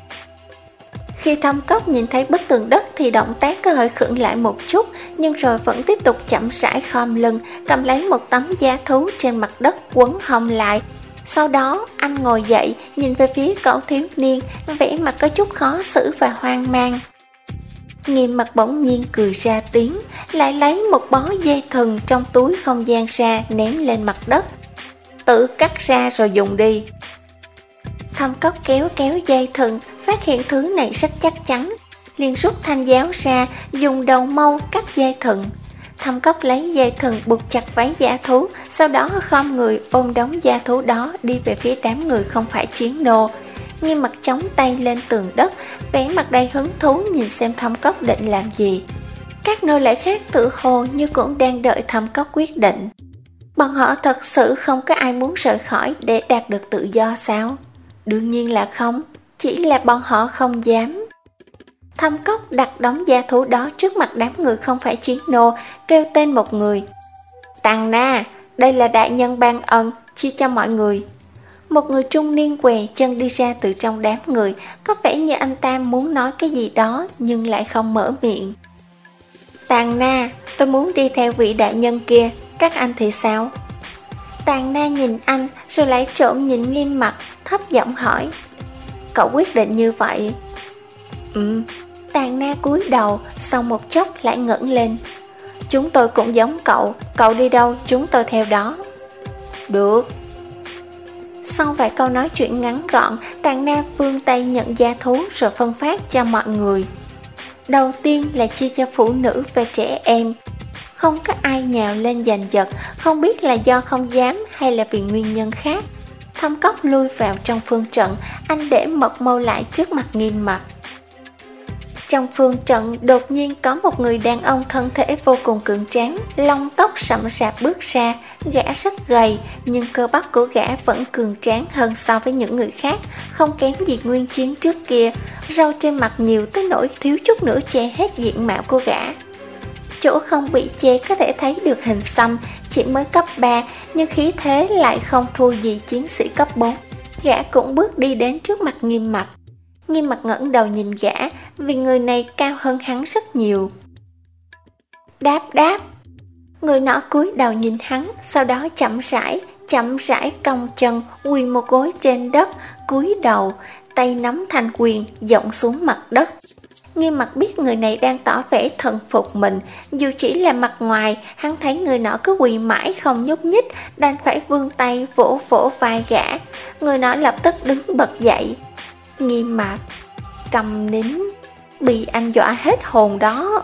Khi Thâm Cốc nhìn thấy bức tường đất thì động tác có hơi khựng lại một chút, nhưng rồi vẫn tiếp tục chậm rãi khom lưng, cầm lấy một tấm da thú trên mặt đất quấn hông lại. Sau đó anh ngồi dậy nhìn về phía cậu thiếu niên, vẻ mặt có chút khó xử và hoang mang. Nghiêm Mặt bỗng nhiên cười ra tiếng, lại lấy một bó dây thừng trong túi không gian ra ném lên mặt đất. Tự cắt ra rồi dùng đi. Thâm Cốc kéo kéo dây thừng, phát hiện thứ này rất chắc chắn, liền rút thanh giáo ra, dùng đầu mâu cắt dây thừng. Thâm Cốc lấy dây thừng buộc chặt váy dã thú, sau đó khom người ôm đống dã thú đó đi về phía đám người không phải chiến nô. Nghiêm Mặt chống tay lên tường đất, vẻ mặt đầy hứng thú nhìn xem Thâm Cốc định làm gì. Các nô lệ khác tự hồ như cũng đang đợi Thâm Cốc quyết định. Bọn họ thật sự không có ai muốn rời khỏi để đạt được tự do sao? Đương nhiên là không, chỉ là bọn họ không dám. Thâm Cốc đặt đống gia thú đó trước mặt đám người không phải chiến nô, kêu tên một người. Tàng Na, đây là đại nhân ban ân, chia cho mọi người. Một người trung niên què chân đi ra từ trong đám người, có vẻ như anh ta muốn nói cái gì đó nhưng lại không mở miệng. Tàng Na, tôi muốn đi theo vị đại nhân kia, các anh thì sao? Tàng Na nhìn anh rồi lại trộm nhìn Nghiêm Mặt, thấp giọng hỏi. Cậu quyết định như vậy? Ừ. Tàng Na cúi đầu, sau một chốc lại ngẩng lên. Chúng tôi cũng giống cậu, cậu đi đâu chúng tôi theo đó. Được. Sau vài câu nói chuyện ngắn gọn, Tàng Na vươn tay nhận gia thú rồi phân phát cho mọi người. Đầu tiên là chia cho phụ nữ và trẻ em. Không có ai nhào lên giành giật, không biết là do không dám hay là vì nguyên nhân khác. Thâm Cốc lui vào trong phương trận, anh để mật mâu lại trước mặt Nghiêm Mặt. Trong phương trận đột nhiên có một người đàn ông thân thể vô cùng cường tráng, lông tóc sậm rạp bước ra. Gã rất gầy nhưng cơ bắp của gã vẫn cường tráng hơn so với những người khác, không kém gì nguyên chiến trước kia. Râu trên mặt nhiều tới nỗi thiếu chút nữa che hết diện mạo của gã. Chỗ không bị che có thể thấy được hình xăm, chỉ mới cấp ba nhưng khí thế lại không thua gì chiến sĩ cấp bốn. Gã cũng bước đi đến trước mặt Nghiêm Mặt. Nghiêm Mặt ngẩng đầu nhìn gã, vì người này cao hơn hắn rất nhiều. Đáp đáp. Người nọ cúi đầu nhìn hắn, sau đó chậm rãi, chậm rãi cong chân, quỳ một gối trên đất, cúi đầu, tay nắm thành quyền, giọng xuống mặt đất. Nghiêm Mặt biết người này đang tỏ vẻ thần phục mình, dù chỉ là mặt ngoài, hắn thấy người nọ cứ quỳ mãi không nhúc nhích, đành phải vươn tay vỗ vỗ vai gã. Người nọ lập tức đứng bật dậy. Nghiêm Mặt, câm nín, bị anh dọa hết hồn đó.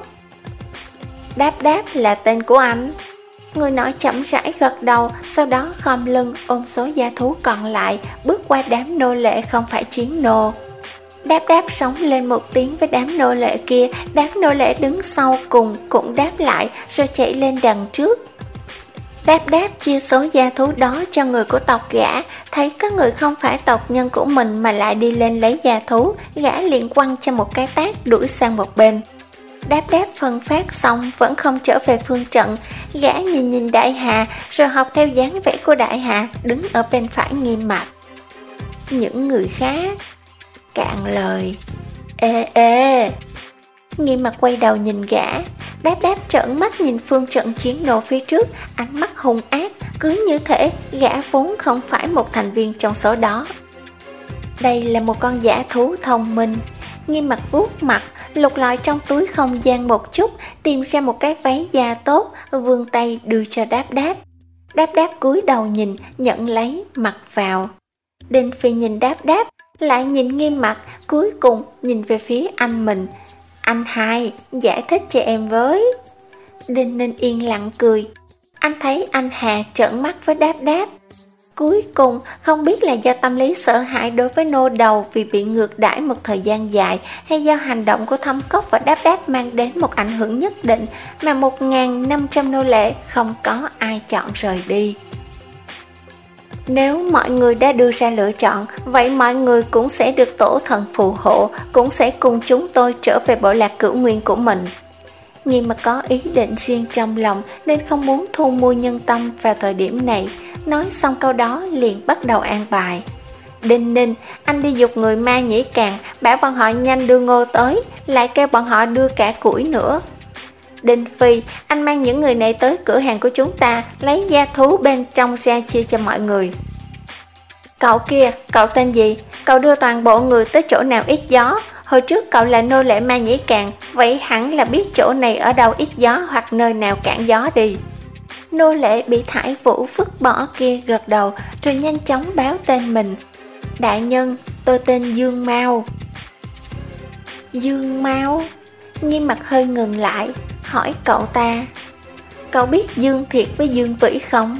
Đáp đáp là tên của anh. Người nọ chậm rãi gật đầu, sau đó khom lưng ôm số gia thú còn lại, bước qua đám nô lệ không phải chiến nô. Đáp đáp sống lên một tiếng với đám nô lệ kia, đám nô lệ đứng sau cùng cũng đáp lại rồi chạy lên đằng trước. Đáp đáp chia số gia thú đó cho người của tộc gã, thấy có người không phải tộc nhân của mình mà lại đi lên lấy gia thú, gã liền quăng cho một cái tát đuổi sang một bên. Đáp đáp phân phát xong vẫn không trở về phương trận, gã nhìn nhìn Đại Hà rồi học theo dáng vẻ của Đại Hà, đứng ở bên phải Nghiêm Mặt. Những người khác cạn lời. Ê ê. Nghiêm Mặt quay đầu nhìn gã. Đáp đáp trợn mắt nhìn phương trận chiến nô phía trước, ánh mắt hung ác, cứ như thể gã vốn không phải một thành viên trong số đó. Đây là một con dã thú thông minh. Nghiêm Mặt vuốt mặt, lục lọi trong túi không gian một chút, tìm ra một cái váy da tốt, vươn tay đưa cho Đáp đáp. Đáp đáp cúi đầu nhìn, nhận lấy, mặc vào. Đinh Phi nhìn Đáp đáp, lại nhìn Nghiêm Mặt, cuối cùng nhìn về phía anh mình. Anh hai, giải thích cho em với. Đinh Ninh yên lặng cười. Anh thấy anh Hà trợn mắt với Đáp đáp. Cuối cùng không biết là do tâm lý sợ hãi đối với nô đầu vì bị ngược đãi một thời gian dài, hay do hành động của Thâm Cốc và Đáp đáp mang đến một ảnh hưởng nhất định mà một nghìn năm trăm nô lệ không có ai chọn rời đi. Nếu mọi người đã đưa ra lựa chọn, vậy mọi người cũng sẽ được tổ thần phù hộ, cũng sẽ cùng chúng tôi trở về bộ lạc cửu nguyên của mình. Nghiêm Mặt có ý định riêng trong lòng nên không muốn thu mua nhân tâm vào thời điểm này. Nói xong câu đó liền bắt đầu an bài. Đinh Ninh, anh đi giục người ma nhĩ càng, bảo bọn họ nhanh đưa ngô tới, lại kêu bọn họ đưa cả củi nữa. Đinh Phi, anh mang những người này tới cửa hàng của chúng ta, lấy gia thú bên trong ra chia cho mọi người. Cậu kia, cậu tên gì? Cậu đưa toàn bộ người tới chỗ nào ít gió? Hồi trước cậu là nô lệ Ma Nhĩ Càn, vậy hẳn là biết chỗ này ở đâu ít gió hoặc nơi nào cản gió đi. Nô lệ bị Thải Vũ vứt bỏ kia gật đầu rồi nhanh chóng báo tên mình. Đại nhân, tôi tên Dương Mao. Dương Mao? Nghiêm Mặt hơi ngừng lại, hỏi cậu ta. Cậu biết Dương Thiệt với Dương Vĩ không?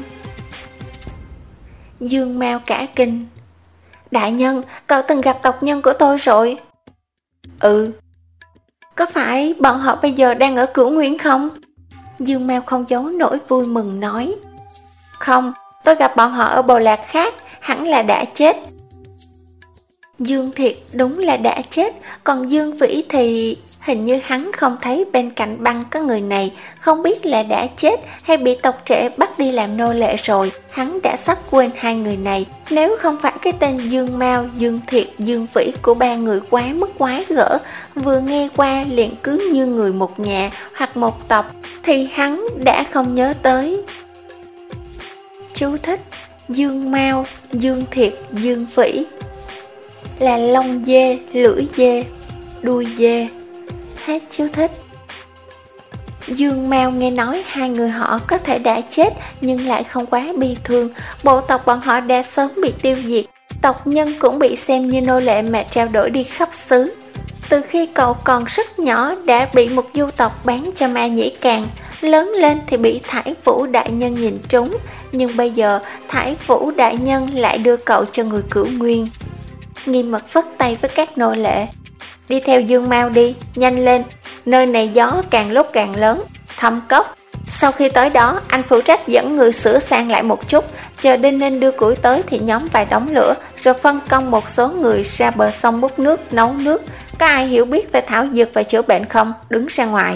Dương Mao cả kinh. Đại nhân, cậu từng gặp tộc nhân của tôi rồi. Ừ. Có phải bọn họ bây giờ đang ở Cửu Nguyên không? Dương Mao không giấu nỗi vui mừng nói. Không, tôi gặp bọn họ ở Bồ Lạc khác, hẳn là đã chết. Dương Thiệt đúng là đã chết, còn Dương Vĩ thì hình như hắn không thấy bên cạnh băng có người này, không biết là đã chết hay bị tộc trẻ bắt đi làm nô lệ rồi. Hắn đã sắp quên hai người này. Nếu không phải cái tên Dương Mao, Dương Thiệt, Dương Vĩ của ba người quá mức quái gở, vừa nghe qua liền cứ như người một nhà hoặc một tộc, thì hắn đã không nhớ tới. Chú thích: Dương Mao, Dương Thiệt, Dương Vĩ là lông dê, lưỡi dê, đuôi dê. Hết chú thích. Dương Mao nghe nói hai người họ có thể đã chết nhưng lại không quá bi thương. Bộ tộc bọn họ đã sớm bị tiêu diệt, tộc nhân cũng bị xem như nô lệ mà trao đổi đi khắp xứ. Từ khi cậu còn rất nhỏ đã bị một du tộc bán cho Ma Nhĩ Càn, lớn lên thì bị Thải Vũ đại nhân nhìn trúng, nhưng bây giờ Thải Vũ đại nhân lại đưa cậu cho người Cửu Nguyên. Nghiêm Mật phất tay với các nô lệ. Đi theo Dương Mao đi, nhanh lên, nơi này gió càng lúc càng lớn. Thâm Cốc, sau khi tới đó anh phụ trách dẫn người sửa sang lại một chút, chờ Đinh Ninh đưa củi tới thì nhóm vài đống lửa, rồi phân công một số người ra bờ sông múc nước, nấu nước. Có ai hiểu biết về thảo dược và chữa bệnh không? Đứng ra ngoài.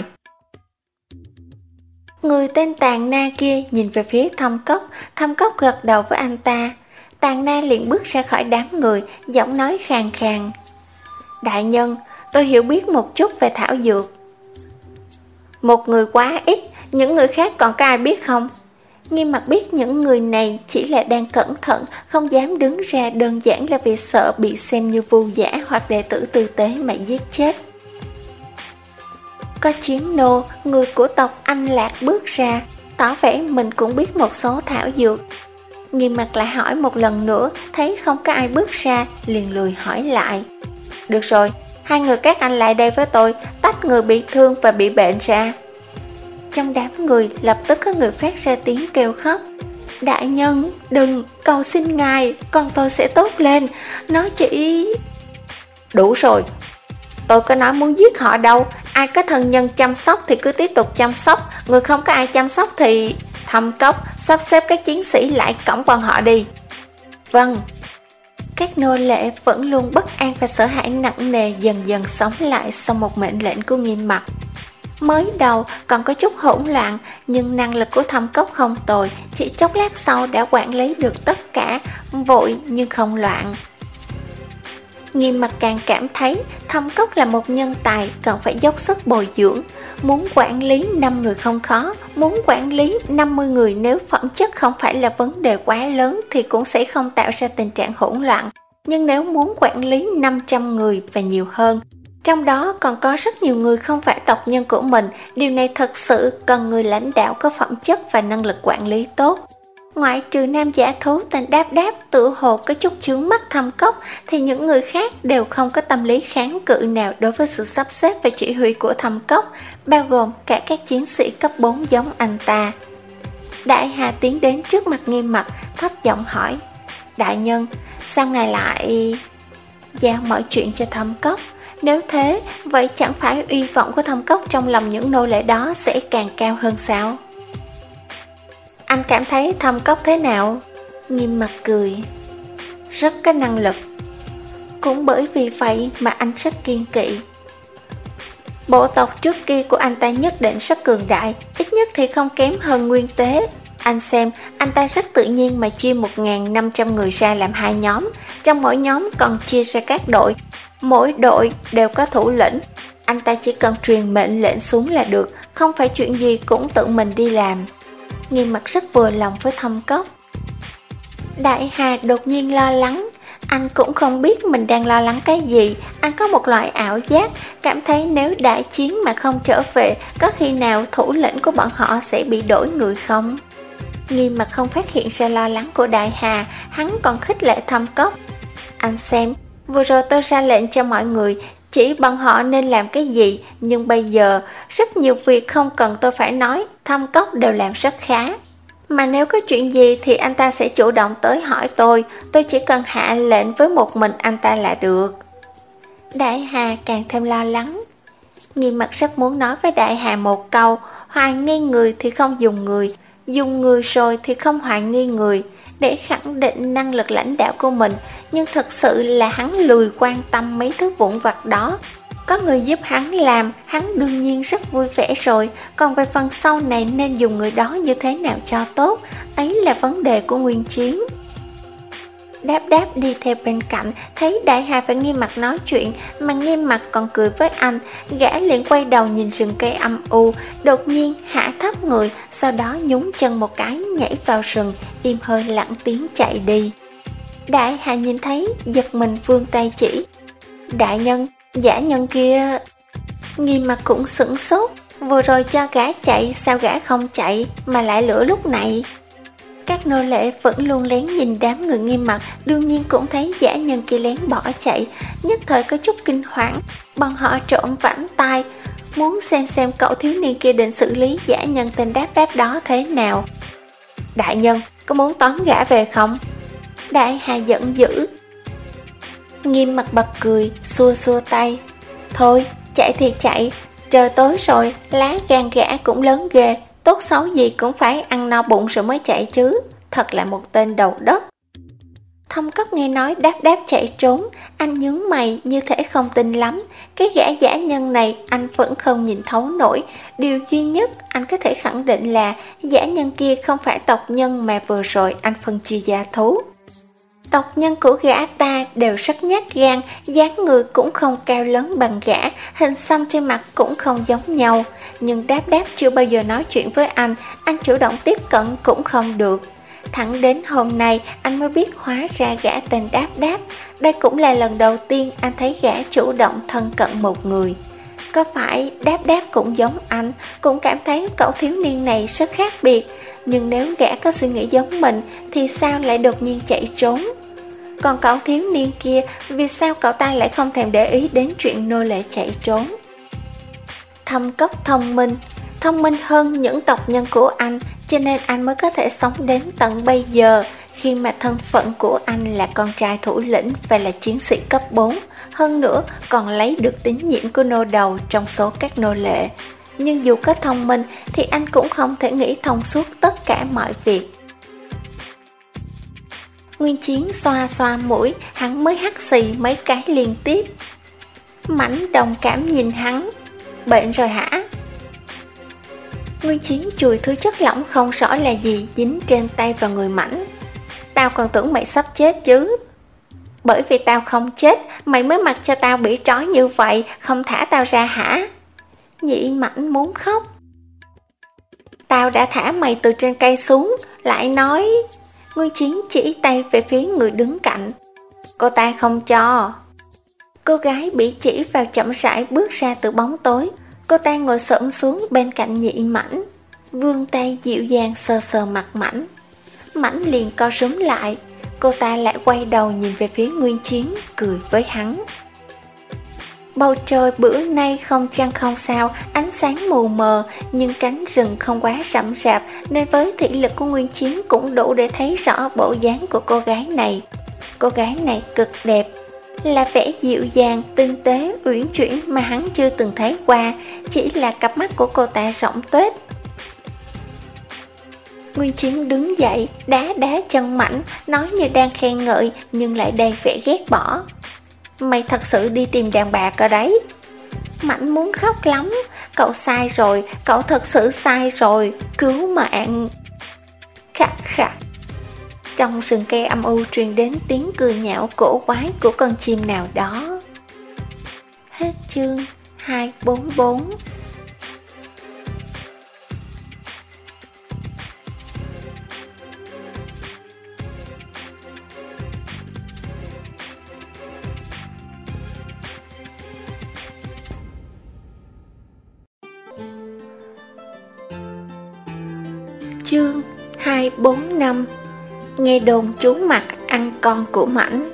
Người tên Tàn Na kia nhìn về phía Thâm Cốc, Thâm Cốc gật đầu với anh ta. Tàn Na liền bước ra khỏi đám người, giọng nói khàn khàn. Đại nhân, tôi hiểu biết một chút về thảo dược. Một người quá ít, những người khác còn có ai biết không? Nghiêm Mặt biết những người này chỉ là đang cẩn thận, không dám đứng ra, đơn giản là vì sợ bị xem như vu giả hoặc đệ tử tư tế mà giết chết. Có Chiến Nô, người của tộc Anh Lạc bước ra, tỏ vẻ mình cũng biết một số thảo dược. Nghiêm Mặt lại hỏi một lần nữa, thấy không có ai bước ra, liền lười hỏi lại. Được rồi, hai người các anh lại đây với tôi, tách người bị thương và bị bệnh ra. Trong đám người lập tức có người phát ra tiếng kêu khóc. Đại nhân, đừng, cầu xin ngài, con tôi sẽ tốt lên, nó chỉ... Đủ rồi, tôi có nói muốn giết họ đâu, ai có thân nhân chăm sóc thì cứ tiếp tục chăm sóc, người không có ai chăm sóc thì... Thâm Cốc, sắp xếp các chiến sĩ lại cõng bọn họ đi. Vâng. Các nô lệ vẫn luôn bất an và sợ hãi nặng nề dần dần sống lại sau một mệnh lệnh của Nghiêm Mặt. Mới đầu còn có chút hỗn loạn, nhưng năng lực của Thâm Cốc không tồi, chỉ chốc lát sau đã quản lý được tất cả, vội nhưng không loạn. Nghiêm Mặt càng cảm thấy Thâm Cốc là một nhân tài cần phải dốc sức bồi dưỡng. Muốn quản lý năm người không khó, muốn quản lý năm mươi người nếu phẩm chất không phải là vấn đề quá lớn thì cũng sẽ không tạo ra tình trạng hỗn loạn. Nhưng nếu muốn quản lý năm trăm người và nhiều hơn, trong đó còn có rất nhiều người không phải tộc nhân của mình, điều này thật sự cần người lãnh đạo có phẩm chất và năng lực quản lý tốt. Ngoại trừ nam giả thú tên Đáp Đáp tự hồ có chút chướng mắt Thâm Cốc, thì những người khác đều không có tâm lý kháng cự nào đối với sự sắp xếp và chỉ huy của Thâm Cốc, bao gồm cả các chiến sĩ cấp bốn giống anh ta. Đại Hà tiến đến trước mặt Nghiêm Mặt, thấp giọng hỏi. Đại nhân, sao ngài lại... giao mọi chuyện cho Thâm Cốc? Nếu thế, vậy chẳng phải uy vọng của Thâm Cốc trong lòng những nô lệ đó sẽ càng cao hơn sao? Anh cảm thấy Thâm Cốc thế nào? Nghiêm Mặt cười. Rất có năng lực. Cũng bởi vì vậy mà anh rất kiên kỵ. Bộ tộc trước kia của anh ta nhất định rất cường đại, ít nhất thì không kém hơn Nguyên Tế. Anh xem, anh ta rất tự nhiên mà chia một nghìn năm trăm người ra làm hai nhóm. Trong mỗi nhóm còn chia ra các đội, mỗi đội đều có thủ lĩnh. Anh ta chỉ cần truyền mệnh lệnh xuống là được, không phải chuyện gì cũng tự mình đi làm. Nghiêm Mặt rất vừa lòng với Thâm Cốc. Đại Hà đột nhiên lo lắng. Anh cũng không biết mình đang lo lắng cái gì. Anh có một loại ảo giác, cảm thấy nếu đại chiến mà không trở về, có khi nào thủ lĩnh của bọn họ sẽ bị đổi người không? Nghiêm Mặt không phát hiện ra lo lắng của Đại Hà, hắn còn khích lệ Thâm Cốc. Anh xem, vừa rồi tôi ra lệnh cho mọi người, chỉ bọn họ nên làm cái gì, nhưng bây giờ rất nhiều việc không cần tôi phải nói, Thâm Cốc đều làm rất khá. Mà nếu có chuyện gì thì anh ta sẽ chủ động tới hỏi tôi, tôi chỉ cần hạ lệnh với một mình anh ta là được. Đại Hà càng thêm lo lắng. Nghiêm Mặt rất muốn nói với Đại Hà một câu, hoài nghi người thì không dùng người, dùng người rồi thì không hoài nghi người, để khẳng định năng lực lãnh đạo của mình, nhưng thật sự là hắn lười quan tâm mấy thứ vụn vặt đó. Có người giúp hắn làm, hắn đương nhiên rất vui vẻ rồi, còn về phần sau này nên dùng người đó như thế nào cho tốt, ấy là vấn đề của Nguyên Chiến. Đáp Đáp đi theo bên cạnh, thấy Đại Hà và Nghiêm Mặt nói chuyện, mà Nghiêm Mặt còn cười với anh, gã liền quay đầu nhìn rừng cây âm u, đột nhiên hạ thấp người, sau đó nhún chân một cái nhảy vào rừng, im hơi lặng tiếng chạy đi. Đại Hà nhìn thấy, giật mình vươn tay chỉ. Đại nhân, giả nhân kia. Nghiêm Mặt cũng sửng sốt, vừa rồi cho gã chạy, sao gã không chạy mà lại lửa lúc này? Các nô lệ vẫn luôn lén nhìn đám người Nghiêm Mặt, đương nhiên cũng thấy giả nhân kia lén bỏ chạy, nhất thời có chút kinh hoàng. Bọn họ trộm vãnh tai, muốn xem xem cậu thiếu niên kia định xử lý giả nhân tên Đáp Đáp đó thế nào. Đại nhân, có muốn tóm gã về không? Đại Hà giận dữ. Nghiêm Mặt bật cười, xua xua tay. Thôi, chạy thì chạy, trời tối rồi, lá gan gã cũng lớn ghê, tốt xấu gì cũng phải ăn no bụng rồi mới chạy chứ, thật là một tên đầu đất. Thâm Cốc nghe nói Đáp Đáp chạy trốn, anh nhướng mày như thể không tin lắm, cái gã giả nhân này anh vẫn không nhìn thấu nổi. Điều duy nhất anh có thể khẳng định là giả nhân kia không phải tộc nhân mà vừa rồi anh phân chia gia thú. Tộc nhân của gã ta đều rất nhát gan, dáng người cũng không cao lớn bằng gã, hình xăm trên mặt cũng không giống nhau. Nhưng Đáp Đáp chưa bao giờ nói chuyện với anh, anh chủ động tiếp cận cũng không được. Thẳng đến hôm nay anh mới biết hóa ra gã tên Đáp Đáp. Đây cũng là lần đầu tiên anh thấy gã chủ động thân cận một người. Có phải Đáp Đáp cũng giống anh, cũng cảm thấy cậu thiếu niên này rất khác biệt, nhưng nếu gã có suy nghĩ giống mình thì sao lại đột nhiên chạy trốn? Còn cậu thiếu niên kia, vì sao cậu ta lại không thèm để ý đến chuyện nô lệ chạy trốn? Thâm Cốc thông minh, thông minh hơn những tộc nhân của anh, cho nên anh mới có thể sống đến tận bây giờ, khi mà thân phận của anh là con trai thủ lĩnh và là chiến sĩ cấp bốn, hơn nữa còn lấy được tín nhiệm của nô đầu trong số các nô lệ. Nhưng dù có thông minh thì anh cũng không thể nghĩ thông suốt tất cả mọi việc. Nguyên Chiến xoa xoa mũi, hắn mới hắt xì mấy cái liên tiếp. Mãnh đồng cảm nhìn hắn. Bệnh rồi hả? Nguyên Chiến chùi thứ chất lỏng không rõ là gì dính trên tay vào người Mãnh. Tao còn tưởng mày sắp chết chứ. Bởi vì tao không chết, mày mới mặc cho tao bị trói như vậy, không thả tao ra hả? Nhị Mãnh muốn khóc. Tao đã thả mày từ trên cây xuống, lại nói... Nguyên Chiến chỉ tay về phía người đứng cạnh. Cô ta không cho. Cô gái bị chỉ vào chậm rãi bước ra từ bóng tối. Cô ta ngồi xổm xuống bên cạnh Nhị Mãnh, vươn tay dịu dàng sờ sờ mặt Mãnh. Mãnh liền co rúm lại. Cô ta lại quay đầu nhìn về phía Nguyên Chiến, cười với hắn. Bầu trời bữa nay không trăng không sao, ánh sáng mù mờ, nhưng cánh rừng không quá rậm rạp nên với thị lực của Nguyên Chiến cũng đủ để thấy rõ bộ dáng của cô gái này. Cô gái này cực đẹp, là vẻ dịu dàng, tinh tế, uyển chuyển mà hắn chưa từng thấy qua, chỉ là cặp mắt của cô ta rỗng tuếch. Nguyên Chiến đứng dậy, đá đá chân Mãnh, nói như đang khen ngợi nhưng lại đầy vẻ ghét bỏ. Mày thật sự đi tìm đàn bà cơ đấy. Mãnh muốn khóc lắm. Cậu sai rồi, cậu thật sự sai rồi, cứu mạng. Khạc khạc. Trong rừng cây âm u truyền đến tiếng cười nhạo cổ quái của con chim nào đó. Hết chương hai bốn bốn. Chương hai bốn năm. Nghe đồn chú Mặt ăn con của Mãnh.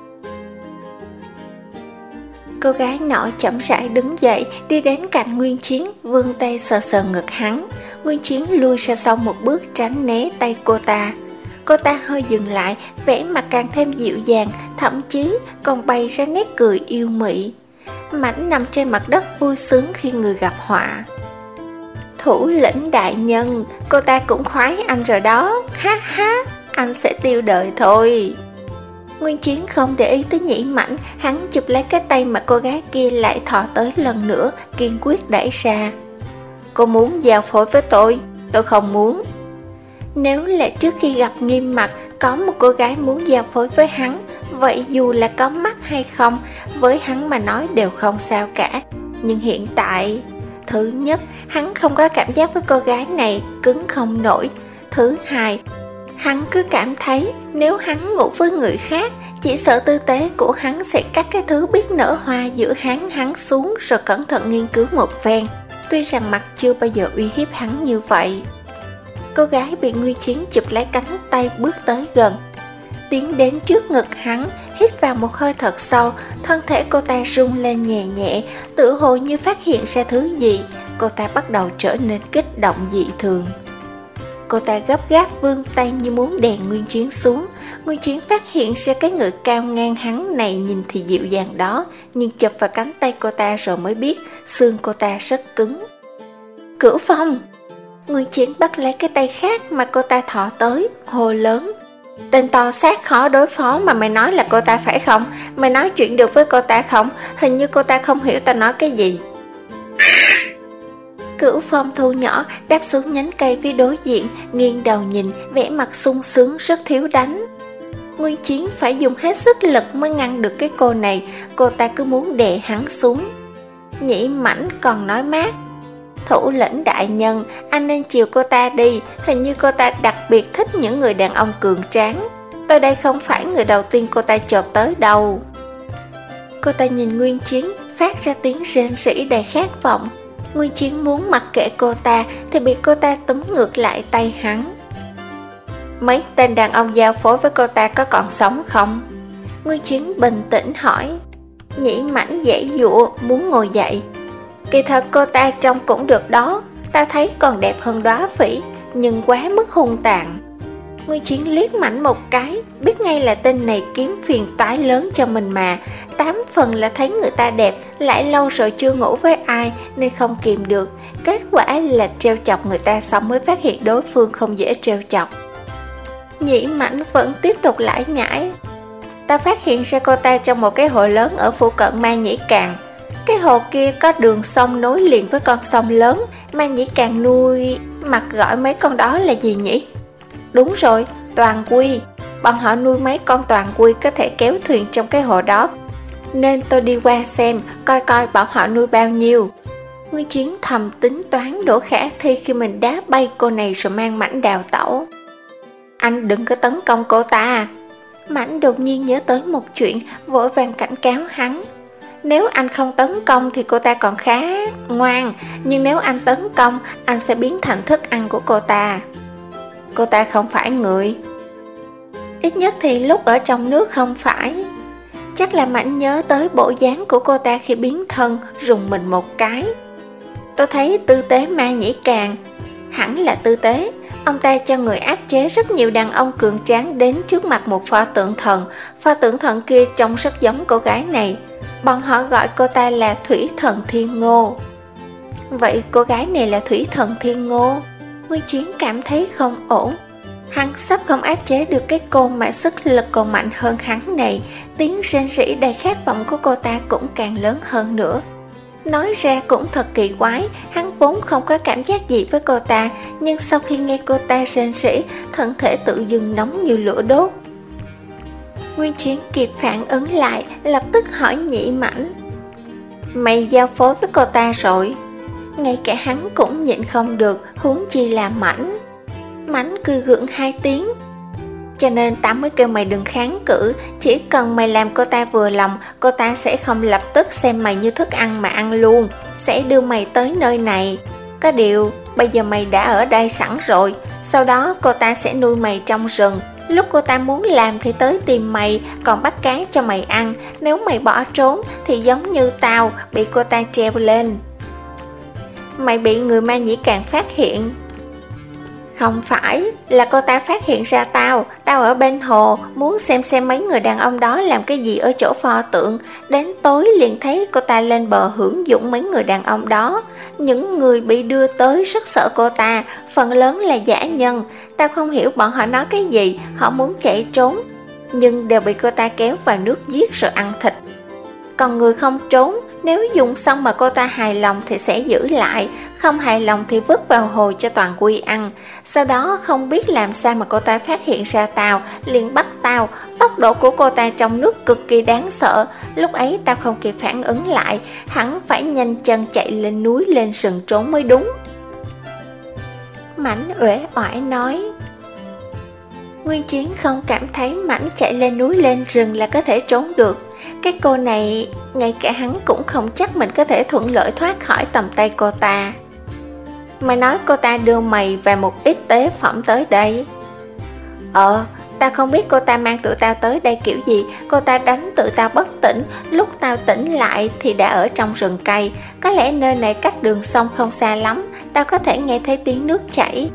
Cô gái nọ chậm rãi đứng dậy, đi đến cạnh Nguyên Chiến, vươn tay sờ sờ ngực hắn. Nguyên Chiến lui ra sau một bước tránh né tay cô ta. Cô ta hơi dừng lại, vẻ mặt càng thêm dịu dàng, thậm chí còn bày ra nét cười yêu mị. Mãnh nằm trên mặt đất vui sướng khi người gặp họa. Thủ lĩnh đại nhân, cô ta cũng khoái anh rồi đó, ha ha, anh sẽ tiêu đời thôi. Nguyên Chiến không để ý tới Nhĩ Mãnh, hắn chụp lấy cái tay mà cô gái kia lại thò tới lần nữa, kiên quyết đẩy ra. Cô muốn giao phối với tôi, tôi không muốn. Nếu là trước khi gặp Nghiêm Mặt, có một cô gái muốn giao phối với hắn, vậy dù là có mắt hay không, với hắn mà nói đều không sao cả. Nhưng hiện tại, thứ nhất, hắn không có cảm giác với cô gái này, cứng không nổi. Thứ hai, hắn cứ cảm thấy nếu hắn ngủ với người khác, chỉ sợ tư tế của hắn sẽ cắt cái thứ biết nở hoa giữa hắn hắn xuống rồi cẩn thận nghiên cứu một phen. Tuy rằng Mặt chưa bao giờ uy hiếp hắn như vậy. Cô gái bị Nguyên Chiến chụp lấy cánh tay bước tới gần, tiến đến trước ngực hắn, hít vào một hơi thật sâu. Thân thể cô ta rung lên nhẹ nhẹ, tự hồ như phát hiện ra thứ gì. Cô ta bắt đầu trở nên kích động dị thường. Cô ta gấp gáp vươn tay như muốn đè Nguyên Chiến xuống. Nguyên Chiến phát hiện ra cái người cao ngang hắn này nhìn thì dịu dàng đó, nhưng chụp vào cánh tay cô ta rồi mới biết xương cô ta rất cứng. Cửu Phong! Nguyên Chiến bắt lấy cái tay khác mà cô ta thọ tới, hô lớn. Tên to xác khó đối phó mà mày nói là cô ta phải không? Mày nói chuyện được với cô ta không? Hình như cô ta không hiểu tao nói cái gì. Cửu Phong thu nhỏ, đáp xuống nhánh cây phía đối diện, nghiêng đầu nhìn, vẻ mặt sung sướng rất thiếu đánh. Nguyên Chiến phải dùng hết sức lực mới ngăn được cái cô này, cô ta cứ muốn đè hắn xuống. Nhĩ Mãnh còn nói mát. Thủ lĩnh đại nhân, anh nên chiều cô ta đi, hình như cô ta đặc biệt thích những người đàn ông cường tráng. Tôi đây không phải người đầu tiên cô ta chộp tới đâu. Cô ta nhìn Nguyên Chiến, phát ra tiếng rên rỉ đầy khát vọng. Nguyên Chiến muốn mặc kệ cô ta thì bị cô ta túm ngược lại tay hắn. Mấy tên đàn ông giao phối với cô ta có còn sống không? Nguyên Chiến bình tĩnh hỏi. Nhĩ Mãnh giãy giụa muốn ngồi dậy. Kỳ thật cô ta trông cũng được đó, ta thấy còn đẹp hơn Đóa Phỉ, nhưng quá mức hung tàn. Nguyên Chiến liếc Mãnh một cái, biết ngay là tên này kiếm phiền toái lớn cho mình mà. Tám phần là thấy người ta đẹp, lại lâu rồi chưa ngủ với ai nên không kìm được. Kết quả là trêu chọc người ta xong mới phát hiện đối phương không dễ trêu chọc. Nhĩ Mãnh vẫn tiếp tục lải nhải. Ta phát hiện ra cô ta trong một cái hồ lớn ở phụ cận Ma Nhĩ Càn. Cái hồ kia có đường sông nối liền với con sông lớn. Ma Nhĩ Càn nuôi... Mặt gọi mấy con đó là gì nhỉ? Đúng rồi, toàn quy. Bọn họ nuôi mấy con toàn quy có thể kéo thuyền trong cái hồ đó, nên tôi đi qua xem, coi coi bọn họ nuôi bao nhiêu. Nguyên Chiến thầm tính toán đổ khả thi khi mình đá bay cô này rồi mang Mãnh đào tẩu. Anh đừng có tấn công cô ta. Mãnh đột nhiên nhớ tới một chuyện, vội vàng cảnh cáo hắn. Nếu anh không tấn công thì cô ta còn khá ngoan, nhưng nếu anh tấn công, anh sẽ biến thành thức ăn của cô ta. Cô ta không phải người. Ít nhất thì lúc ở trong nước không phải. Chắc là Mãnh nhớ tới bộ dáng của cô ta khi biến thân, rùng mình một cái. Tôi thấy tư tế Ma Nhĩ Càn. Hẳn là tư tế. Ông ta cho người áp chế rất nhiều đàn ông cường tráng đến trước mặt một pho tượng thần. Pho tượng thần kia trông rất giống cô gái này. Bọn họ gọi cô ta là Thủy Thần Thiên Ngô. Vậy cô gái này là Thủy Thần Thiên Ngô? Nguyên Chiến cảm thấy không ổn. Hắn sắp không áp chế được cái cô mà sức lực còn mạnh hơn hắn này. Tiếng rên rỉ đầy khát vọng của cô ta cũng càng lớn hơn nữa. Nói ra cũng thật kỳ quái, hắn vốn không có cảm giác gì với cô ta, nhưng sau khi nghe cô ta rên rỉ, thân thể tự dưng nóng như lửa đốt. Nguyên Chiến kịp phản ứng lại, lập tức hỏi Nhĩ Mãnh. Mày giao phối với cô ta rồi? Ngay cả hắn cũng nhịn không được, huống chi là Mãnh. Mãnh cười gượng hai tiếng. Cho nên tao mới kêu mày đừng kháng cự, chỉ cần mày làm cô ta vừa lòng, cô ta sẽ không lập tức xem mày như thức ăn mà ăn luôn, sẽ đưa mày tới nơi này. Có điều, bây giờ mày đã ở đây sẵn rồi, sau đó cô ta sẽ nuôi mày trong rừng. Lúc cô ta muốn làm thì tới tìm mày, còn bắt cá cho mày ăn. Nếu mày bỏ trốn thì giống như tao, bị cô ta treo lên. Mày bị người ma nhĩ càng phát hiện. Không phải, là cô ta phát hiện ra tao. Tao ở bên hồ, muốn xem xem mấy người đàn ông đó làm cái gì ở chỗ pho tượng. Đến tối liền thấy cô ta lên bờ hưởng dụng mấy người đàn ông đó. Những người bị đưa tới rất sợ cô ta, phần lớn là giả nhân. Tao không hiểu bọn họ nói cái gì, họ muốn chạy trốn, nhưng đều bị cô ta kéo vào nước giết rồi ăn thịt. Còn người không trốn, nếu dùng xong mà cô ta hài lòng thì sẽ giữ lại, không hài lòng thì vứt vào hồ cho toàn quy ăn. Sau đó không biết làm sao mà cô ta phát hiện ra tao, liền bắt tao. Tốc độ của cô ta trong nước cực kỳ đáng sợ. Lúc ấy tao không kịp phản ứng lại, hẳn phải nhanh chân chạy lên núi lên rừng trốn mới đúng. Mảnh uể oải nói. Nguyên Chiến không cảm thấy Mảnh chạy lên núi lên rừng là có thể trốn được. Cái cô này, ngay cả hắn cũng không chắc mình có thể thuận lợi thoát khỏi tầm tay cô ta. Mày nói cô ta đưa mày và một ít tế phẩm tới đây. Ờ, tao không biết cô ta mang tụi tao tới đây kiểu gì. Cô ta đánh tụi tao bất tỉnh. Lúc tao tỉnh lại thì đã ở trong rừng cây. Có lẽ nơi này cách đường sông không xa lắm. Tao có thể nghe thấy tiếng nước chảy.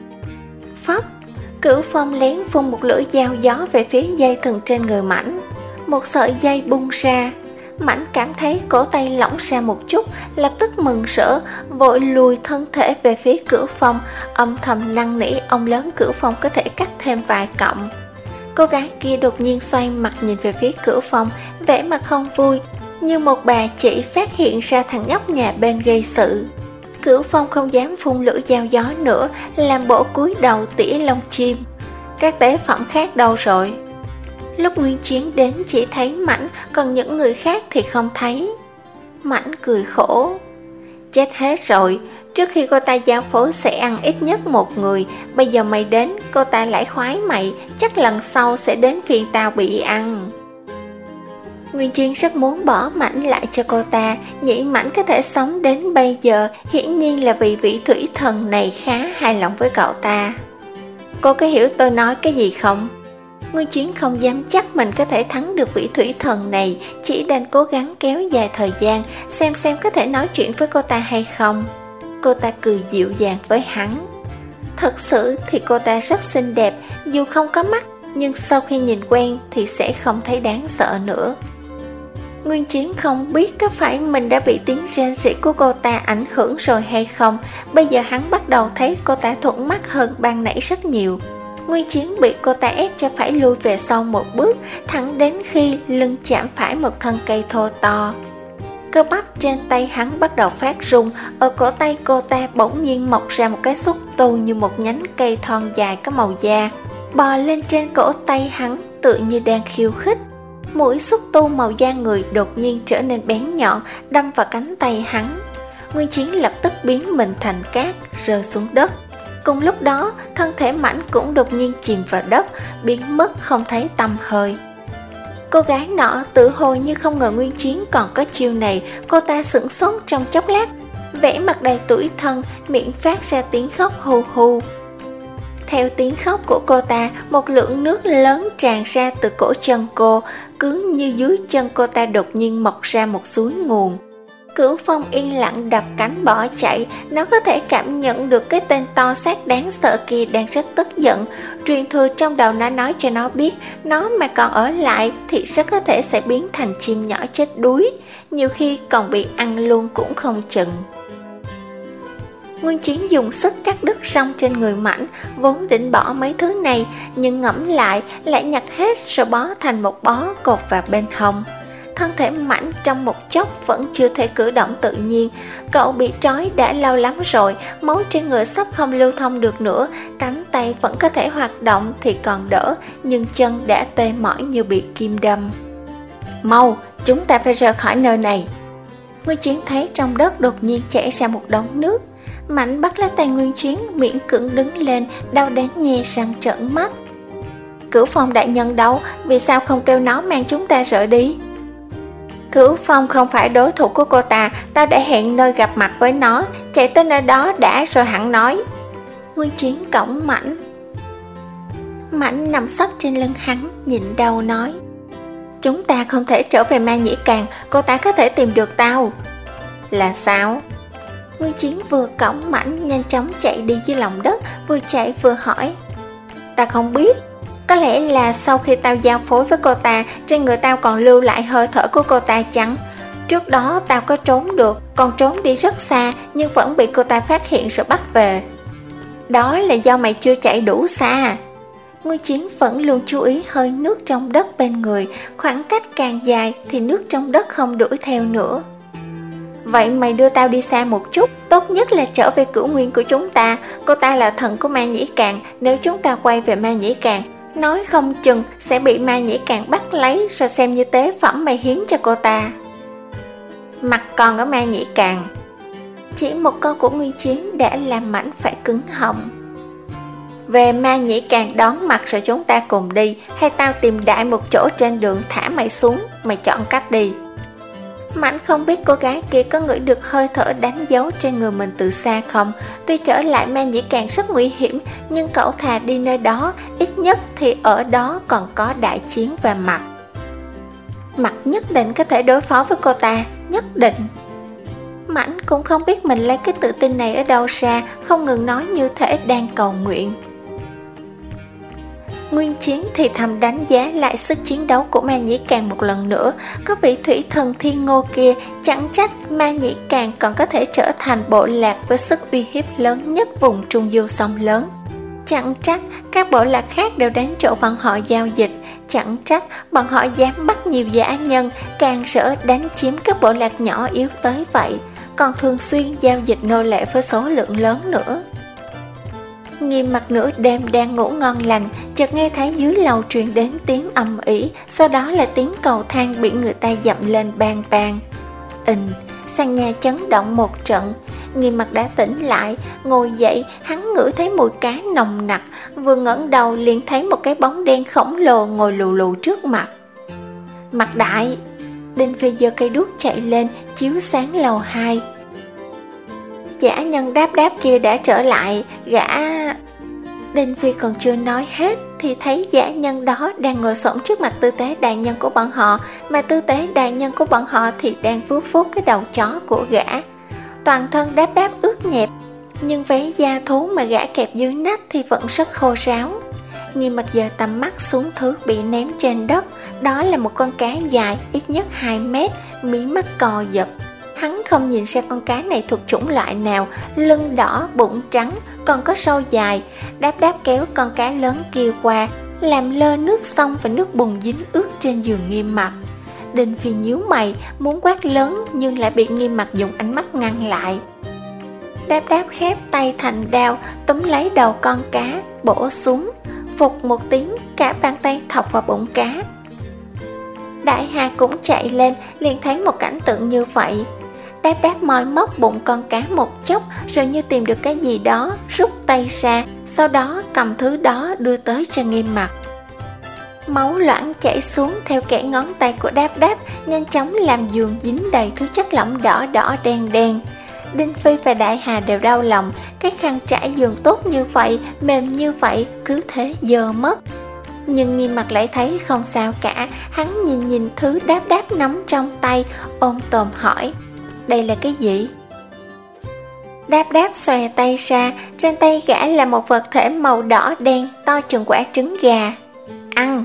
Phốc, Cửu Phong lén phun một lưỡi dao gió về phía dây thừng trên người Mảnh. Một sợi dây bung ra. Mảnh cảm thấy cổ tay lỏng ra một chút, lập tức mừng rỡ, vội lùi thân thể về phía Cửu Phong, âm thầm năn nỉ ông lớn Cửu Phong có thể cắt thêm vài cọng. Cô gái kia đột nhiên xoay mặt nhìn về phía Cửu Phong, vẻ mặt không vui, như một bà chị phát hiện ra thằng nhóc nhà bên gây sự. Cửu Phong không dám phun lưỡi dao gió nữa, làm bộ cúi đầu tỉa lông chim. Các tế phẩm khác đâu rồi? Lúc Nguyên Chiến đến chỉ thấy Mảnh, còn những người khác thì không thấy. Mảnh cười khổ. Chết hết rồi, trước khi cô ta giao phối sẽ ăn ít nhất một người. Bây giờ mày đến, cô ta lại khoái mày, chắc lần sau sẽ đến phiên tao bị ăn. Nguyên Chiến rất muốn bỏ Mảnh lại cho cô ta, nghĩ Mảnh có thể sống đến bây giờ, hiển nhiên là vì vị thủy thần này khá hài lòng với cậu ta. Cô có hiểu tôi nói cái gì không? Nguyên Chiến không dám chắc mình có thể thắng được vị thủy thần này, chỉ đành cố gắng kéo dài thời gian, xem xem có thể nói chuyện với cô ta hay không. Cô ta cười dịu dàng với hắn. Thật sự thì cô ta rất xinh đẹp, dù không có mắt, nhưng sau khi nhìn quen thì sẽ không thấy đáng sợ nữa. Nguyên Chiến không biết có phải mình đã bị tiếng rên rỉ của cô ta ảnh hưởng rồi hay không. Bây giờ hắn bắt đầu thấy cô ta thuận mắt hơn ban nãy rất nhiều. Nguyên Chiến bị cô ta ép cho phải lui về sau một bước, thẳng đến khi lưng chạm phải một thân cây thô to. Cơ bắp trên tay hắn bắt đầu phát rung, ở cổ tay cô ta bỗng nhiên mọc ra một cái xúc tu như một nhánh cây thon dài có màu da, bò lên trên cổ tay hắn tự như đang khiêu khích. Mũi xúc tu màu da người đột nhiên trở nên bén nhọn, đâm vào cánh tay hắn. Nguyên Chiến lập tức biến mình thành cát, rơi xuống đất. Cùng lúc đó, thân thể Mảnh cũng đột nhiên chìm vào đất, biến mất không thấy tăm hơi. Cô gái nọ tự hồ như không ngờ Nguyên Chiến còn có chiêu này, cô ta sửng sốt trong chốc lát, vẻ mặt đầy tủi thân, miệng phát ra tiếng khóc hu hu. Theo tiếng khóc của cô ta, một lượng nước lớn tràn ra từ cổ chân cô, cứ như dưới chân cô ta đột nhiên mọc ra một suối nguồn. Cửu Phong yên lặng đập cánh bỏ chạy, nó có thể cảm nhận được cái tên to xác đáng sợ kia đang rất tức giận. Truyền thừa trong đầu nó nói cho nó biết, nó mà còn ở lại thì rất có thể sẽ biến thành chim nhỏ chết đuối, nhiều khi còn bị ăn luôn cũng không chừng. Nguyên Chiến dùng sức cắt đứt rong trên người Mảnh, vốn định bỏ mấy thứ này, nhưng ngẫm lại lại nhặt hết rồi bó thành một bó cột vào bên hông. Thân thể Mảnh trong một chốc vẫn chưa thể cử động tự nhiên. Cậu bị trói đã lâu lắm rồi, máu trên người sắp không lưu thông được nữa. Cánh tay vẫn có thể hoạt động thì còn đỡ, nhưng chân đã tê mỏi như bị kim đâm. Mau, chúng ta phải rời khỏi nơi này. Nguyên Chiến thấy trong đất đột nhiên chảy ra một đống nước. Mảnh bắt lấy tay Nguyên Chiến, miễn cưỡng đứng lên, đau đến nhe răng trợn mắt. Cửu Phong đại nhân đâu, vì sao không kêu nó mang chúng ta rời đi? Cửu Phong không phải đối thủ của cô ta, ta đã hẹn nơi gặp mặt với nó, chạy tới nơi đó đã rồi hẳn nói. Nguyên Chiến cõng Mãnh. Mãnh nằm sấp trên lưng hắn, nhịn đau nói. Chúng ta không thể trở về Ma Nhĩ Càng, cô ta có thể tìm được tao. Là sao? Nguyên Chiến vừa cõng Mãnh nhanh chóng chạy đi dưới lòng đất, vừa chạy vừa hỏi. Ta không biết, có lẽ là sau khi tao giao phối với cô ta, trên người tao còn lưu lại hơi thở của cô ta chăng? Trước đó tao có trốn được, còn trốn đi rất xa, nhưng vẫn bị cô ta phát hiện rồi bắt về. Đó là do mày chưa chạy đủ xa. Nguyên Chiến vẫn luôn chú ý hơi nước trong đất bên người, khoảng cách càng dài thì nước trong đất không đuổi theo nữa. Vậy mày đưa tao đi xa một chút, tốt nhất là trở về cửu nguyên của chúng ta. Cô ta là thần của Ma Nhĩ Càng, nếu chúng ta quay về Ma Nhĩ Càng, nói không chừng sẽ bị Ma Nhĩ Càng bắt lấy rồi xem như tế phẩm mày hiến cho cô ta. Mặt còn ở Ma Nhĩ Càng. Chỉ một câu của Nguyên Chiến đã làm Mãnh phải cứng họng. Về Ma Nhĩ Càng đón mặt rồi chúng ta cùng đi, hay tao tìm đại một chỗ trên đường thả mày xuống, mày chọn cách đi. Mãnh không biết cô gái kia có ngửi được hơi thở đánh dấu trên người mình từ xa không. Tuy trở lại Ma Nhĩ Càng rất nguy hiểm, nhưng cậu thà đi nơi đó, ít nhất thì ở đó còn có đại chiến và Mặt. Mặt nhất định có thể đối phó với cô ta, nhất định. Mãnh cũng không biết mình lấy cái tự tin này ở đâu ra, không ngừng nói như thể đang cầu nguyện. Nguyên Chiến thì thầm đánh giá lại sức chiến đấu của Ma Nhĩ Càng một lần nữa. Có vị thủy thần thiên ngô kia, chẳng trách Ma Nhĩ Càng còn có thể trở thành bộ lạc với sức uy hiếp lớn nhất vùng Trung Du sông lớn. Chẳng trách các bộ lạc khác đều đến chỗ bọn họ giao dịch. Chẳng trách bọn họ dám bắt nhiều dã nhân, càng sợ đánh chiếm các bộ lạc nhỏ yếu tới vậy, còn thường xuyên giao dịch nô lệ với số lượng lớn nữa. Nghiêm Mặt nửa đêm đang ngủ ngon lành, chợt nghe thấy dưới lầu truyền đến tiếng ầm ĩ, sau đó là tiếng cầu thang bị người ta dậm lên bang bang. Ình, sàn nhà chấn động một trận. Nghiêm Mặt đã tỉnh lại, ngồi dậy, hắn ngửi thấy mùi cá nồng nặc, vừa ngẩng đầu liền thấy một cái bóng đen khổng lồ ngồi lù lù trước mặt. Mặt đại! Đinh Phi giơ cây đuốc chạy lên, chiếu sáng lầu hai. Dã nhân Đáp Đáp kia đã trở lại, gã... Đinh Phi còn chưa nói hết thì thấy dã nhân đó đang ngồi xổm trước mặt tư tế đại nhân của bọn họ, mà tư tế đại nhân của bọn họ thì đang vuốt vuốt cái đầu chó của gã. Toàn thân Đáp Đáp ướt nhẹp, nhưng váy da thú mà gã kẹp dưới nách thì vẫn rất khô ráo. Nghiêm Mặt giờ tầm mắt xuống thứ bị ném trên đất, đó là một con cá dài ít nhất hai mét, mí mắt co giật. Hắn không nhìn ra con cá này thuộc chủng loại nào, lưng đỏ, bụng trắng, còn có sâu dài. Đáp Đáp kéo con cá lớn kia qua, làm lơ nước sông và nước bùn dính ướt trên giường Nghiêm Mặt. Đinh Phi nhíu mày, muốn quát lớn nhưng lại bị Nghiêm Mặt dùng ánh mắt ngăn lại. Đáp Đáp khép tay thành đao, túm lấy đầu con cá, bổ xuống. Phục một tiếng, cả bàn tay thọc vào bụng cá. Đại Hà cũng chạy lên, liền thấy một cảnh tượng như vậy. Đáp Đáp moi móc bụng con cá một chốc, rồi như tìm được cái gì đó, rút tay ra, sau đó cầm thứ đó đưa tới cho Nghiêm Mặt. Máu loãng chảy xuống theo kẽ ngón tay của Đáp Đáp, nhanh chóng làm giường dính đầy thứ chất lỏng đỏ đỏ đen đen. Đinh Phi và Đại Hà đều đau lòng, cái khăn trải giường tốt như vậy, mềm như vậy, cứ thế dơ mất. Nhưng Nghiêm Mặt lại thấy không sao cả, hắn nhìn nhìn thứ Đáp Đáp nắm trong tay, ôm tồm hỏi, đây là cái gì? Đáp Đáp xòe tay ra, trên tay gã là một vật thể màu đỏ đen, to chừng quả trứng gà. Ăn!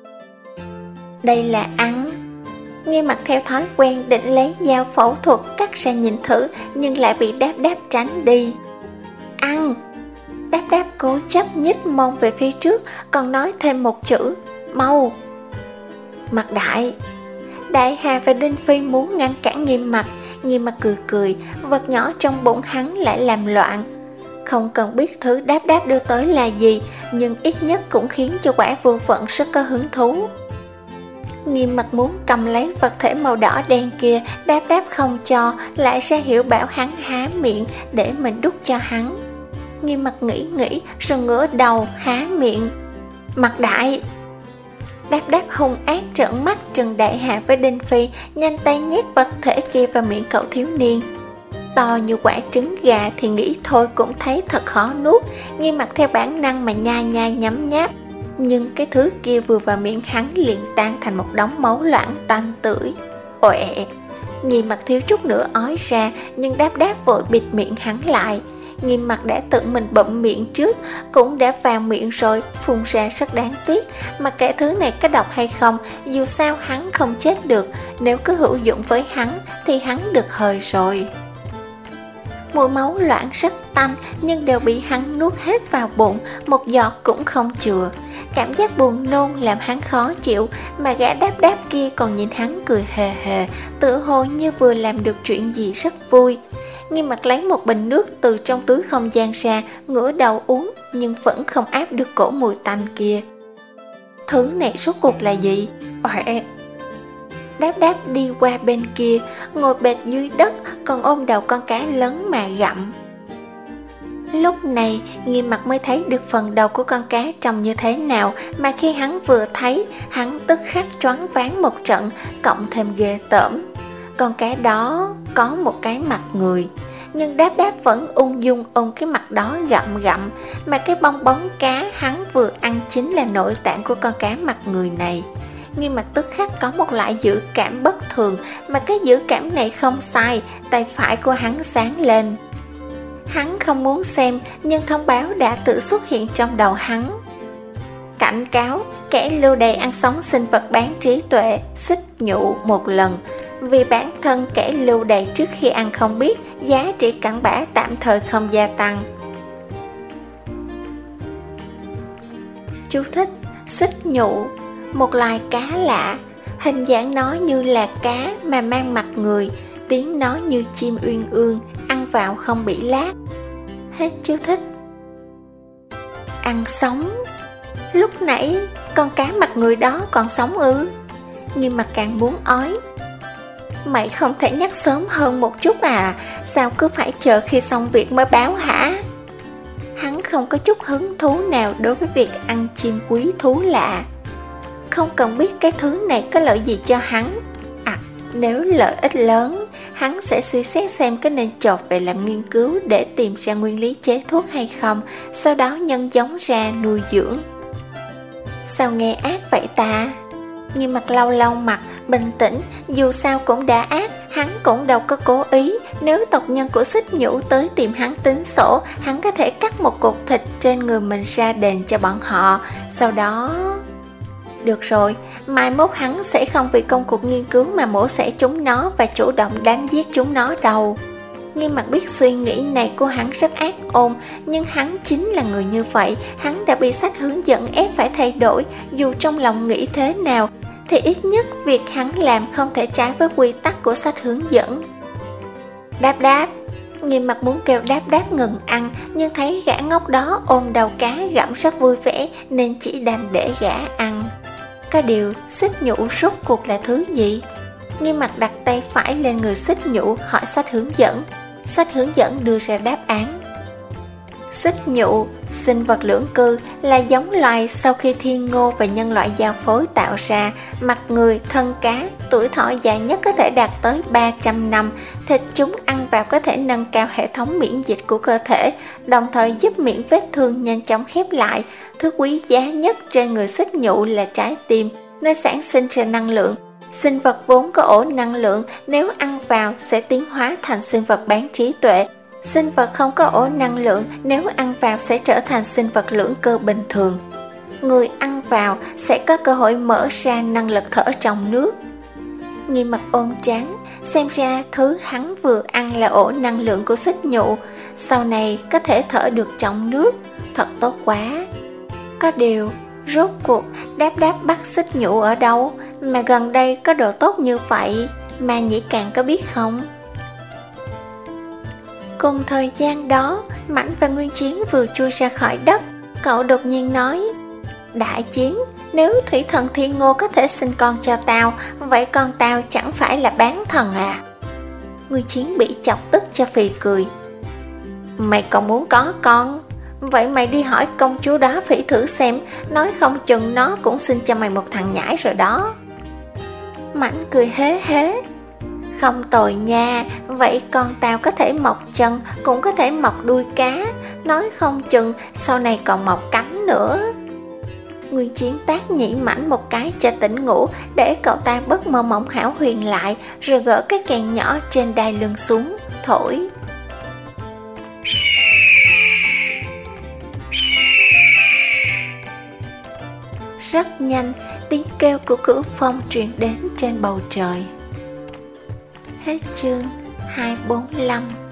Đây là ăn. Nghiêm Mặt theo thói quen định lấy dao phẫu thuật cắt ra nhìn thử, nhưng lại bị Đáp Đáp tránh đi. Ăn! Đáp Đáp cố chấp nhích mông về phía trước, còn nói thêm một chữ, mau. Mặt đại! Đại Hà và Đinh Phi muốn ngăn cản Nghiêm Mặt. Nghiêm Mặt cười cười, vật nhỏ trong bụng hắn lại làm loạn. Không cần biết thứ Đáp Đáp đưa tới là gì, nhưng ít nhất cũng khiến cho quả vô phận rất có hứng thú. Nghiêm Mặt muốn cầm lấy vật thể màu đỏ đen kia, Đáp Đáp không cho, lại ra hiệu bảo hắn há miệng để mình đút cho hắn. Nghiêm Mặt nghĩ nghĩ rồi ngửa đầu há miệng. Mặt đại! Đáp đáp hung ác trợn mắt trừng đại hạ với Đinh Phi, nhanh tay nhét vật thể kia vào miệng cậu thiếu niên. To như quả trứng gà thì nghĩ thôi cũng thấy thật khó nuốt, Nghiêm Mặc theo bản năng mà nhai nhai nhấm nháp. Nhưng cái thứ kia vừa vào miệng hắn liền tan thành một đống máu loãng tanh tưởi. Oẹ! Nghiêm Mặc thiếu chút nữa ói ra, nhưng Đáp đáp vội bịt miệng hắn lại. Nghiêm Mặc đã tự mình bậm miệng trước, cũng đã vào miệng rồi, phun ra rất đáng tiếc. Mà kể thứ này có độc hay không, dù sao hắn không chết được, nếu cứ hữu dụng với hắn thì hắn được hời rồi. Mùi máu loãng rất tanh, nhưng đều bị hắn nuốt hết vào bụng, một giọt cũng không chừa. Cảm giác buồn nôn làm hắn khó chịu, mà gã Đáp đáp kia còn nhìn hắn cười hề hề, tự hồ như vừa làm được chuyện gì rất vui. Nghiêm Mặc lấy một bình nước từ trong túi không gian ra, ngửa đầu uống, nhưng vẫn không áp được cổ mùi tanh kia. Thứ này rốt cuộc là gì? Oẹ! Đáp đáp đi qua bên kia, ngồi bệt dưới đất, còn ôm đầu con cá lớn mà gặm. Lúc này, Nghiêm Mặc mới thấy được phần đầu của con cá trông như thế nào, mà khi hắn vừa thấy, hắn tức khắc choáng váng một trận, cộng thêm ghê tởm. Con cá đó có một cái mặt người, nhưng Đáp đáp vẫn ung dung ôm cái mặt đó gặm gặm, mà cái bong bóng cá hắn vừa ăn chính là nội tạng của con cá mặt người này. Nghiêm Mặc tức khắc có một loại dự cảm bất thường, mà cái dự cảm này không sai, tay phải của hắn sáng lên. Hắn không muốn xem, nhưng thông báo đã tự xuất hiện trong đầu hắn. Cảnh cáo, kẻ lưu đày ăn sống sinh vật bán trí tuệ, xích nhụ một lần. Vì bản thân kẻ lưu đày trước khi ăn không biết, giá trị cặn bã tạm thời không gia tăng. Chú thích: xích nhụ, một loài cá lạ, hình dạng nó như là cá mà mang mặt người, tiếng nó như chim uyên ương, ăn vào không bị lát. Hết chú thích. Ăn sống? Lúc nãy con cá mặt người đó còn sống ư? Nhưng mà càng muốn ói. Mày không thể nhắc sớm hơn một chút à? Sao cứ phải chờ khi xong việc mới báo hả? Hắn không có chút hứng thú nào đối với việc ăn chim quý thú lạ. Không cần biết cái thứ này có lợi gì cho hắn. À, nếu lợi ích lớn, hắn sẽ suy xét xem có nên chộp về làm nghiên cứu để tìm ra nguyên lý chế thuốc hay không, sau đó nhân giống ra nuôi dưỡng. Sao nghe ác vậy ta? Nghiêm Mặc lau lau mặt, bình tĩnh, dù sao cũng đã ác, hắn cũng đâu có cố ý. Nếu tộc nhân của xích nhũ tới tìm hắn tính sổ, hắn có thể cắt một cục thịt trên người mình ra đền cho bọn họ. Sau đó... Được rồi, mai mốt hắn sẽ không vì công cuộc nghiên cứu mà mổ xẻ chúng nó và chủ động đánh giết chúng nó đâu. Nghiêm Mặc biết suy nghĩ này của hắn rất ác ôn, nhưng hắn chính là người như vậy. Hắn đã bị sách hướng dẫn ép phải thay đổi, dù trong lòng nghĩ thế nào thì ít nhất việc hắn làm không thể trái với quy tắc của sách hướng dẫn. Đáp đáp. Nghiêm Mặc muốn kêu Đáp đáp ngừng ăn, nhưng thấy gã ngốc đó ôm đầu cá gặm rất vui vẻ, nên chỉ đành để gã ăn. Có điều, xích nhũ rốt cuộc là thứ gì? Nghiêm Mặc đặt tay phải lên người xích nhũ, hỏi sách hướng dẫn. Sách hướng dẫn đưa ra đáp án. Xích nhụ, sinh vật lưỡng cư, là giống loài sau khi thiên ngô và nhân loại giao phối tạo ra. Mặt người, thân cá, tuổi thọ dài nhất có thể đạt tới ba trăm năm. Thịt chúng ăn vào có thể nâng cao hệ thống miễn dịch của cơ thể, đồng thời giúp miễn vết thương nhanh chóng khép lại. Thứ quý giá nhất trên người xích nhụ là trái tim, nơi sản sinh ra năng lượng. Sinh vật vốn có ổ năng lượng, nếu ăn vào sẽ tiến hóa thành sinh vật bán trí tuệ. Sinh vật không có ổ năng lượng, nếu ăn vào sẽ trở thành sinh vật lưỡng cư bình thường. Người ăn vào sẽ có cơ hội mở ra năng lực thở trong nước. Nghiêm Mặc ôm trán, xem ra thứ hắn vừa ăn là ổ năng lượng của xích nhụ. Sau này có thể thở được trong nước, thật tốt quá. Có điều, rốt cuộc Đáp đáp bắt xích nhụ ở đâu mà gần đây có độ tốt như vậy, mà Nhĩ Càng có biết không? Cùng thời gian đó, Mãnh và Nguyên Chiến vừa chui ra khỏi đất. Cậu đột nhiên nói: Đại Chiến, nếu thủy thần Thiên Ngô có thể sinh con cho tao, vậy con tao chẳng phải là bán thần à? Nguyên Chiến bị chọc tức cho phì cười. Mày còn muốn có con? Vậy mày đi hỏi công chúa đó phỉ thử xem, nói không chừng nó cũng xin cho mày một thằng nhãi rồi đó. Mảnh cười hế hế. Không tồi nha, vậy con tao có thể mọc chân, cũng có thể mọc đuôi cá, nói không chừng sau này còn mọc cánh nữa. Nguyên Chiến tát nhĩ Mảnh một cái cho tỉnh ngủ, để cậu ta bớt mơ mộng hão huyền lại, rồi gỡ cái kèn nhỏ trên đai lưng xuống, thổi. Rất nhanh, tiếng kêu của Cửu Phong truyền đến trên bầu trời. Hết chương hai bốn lăm.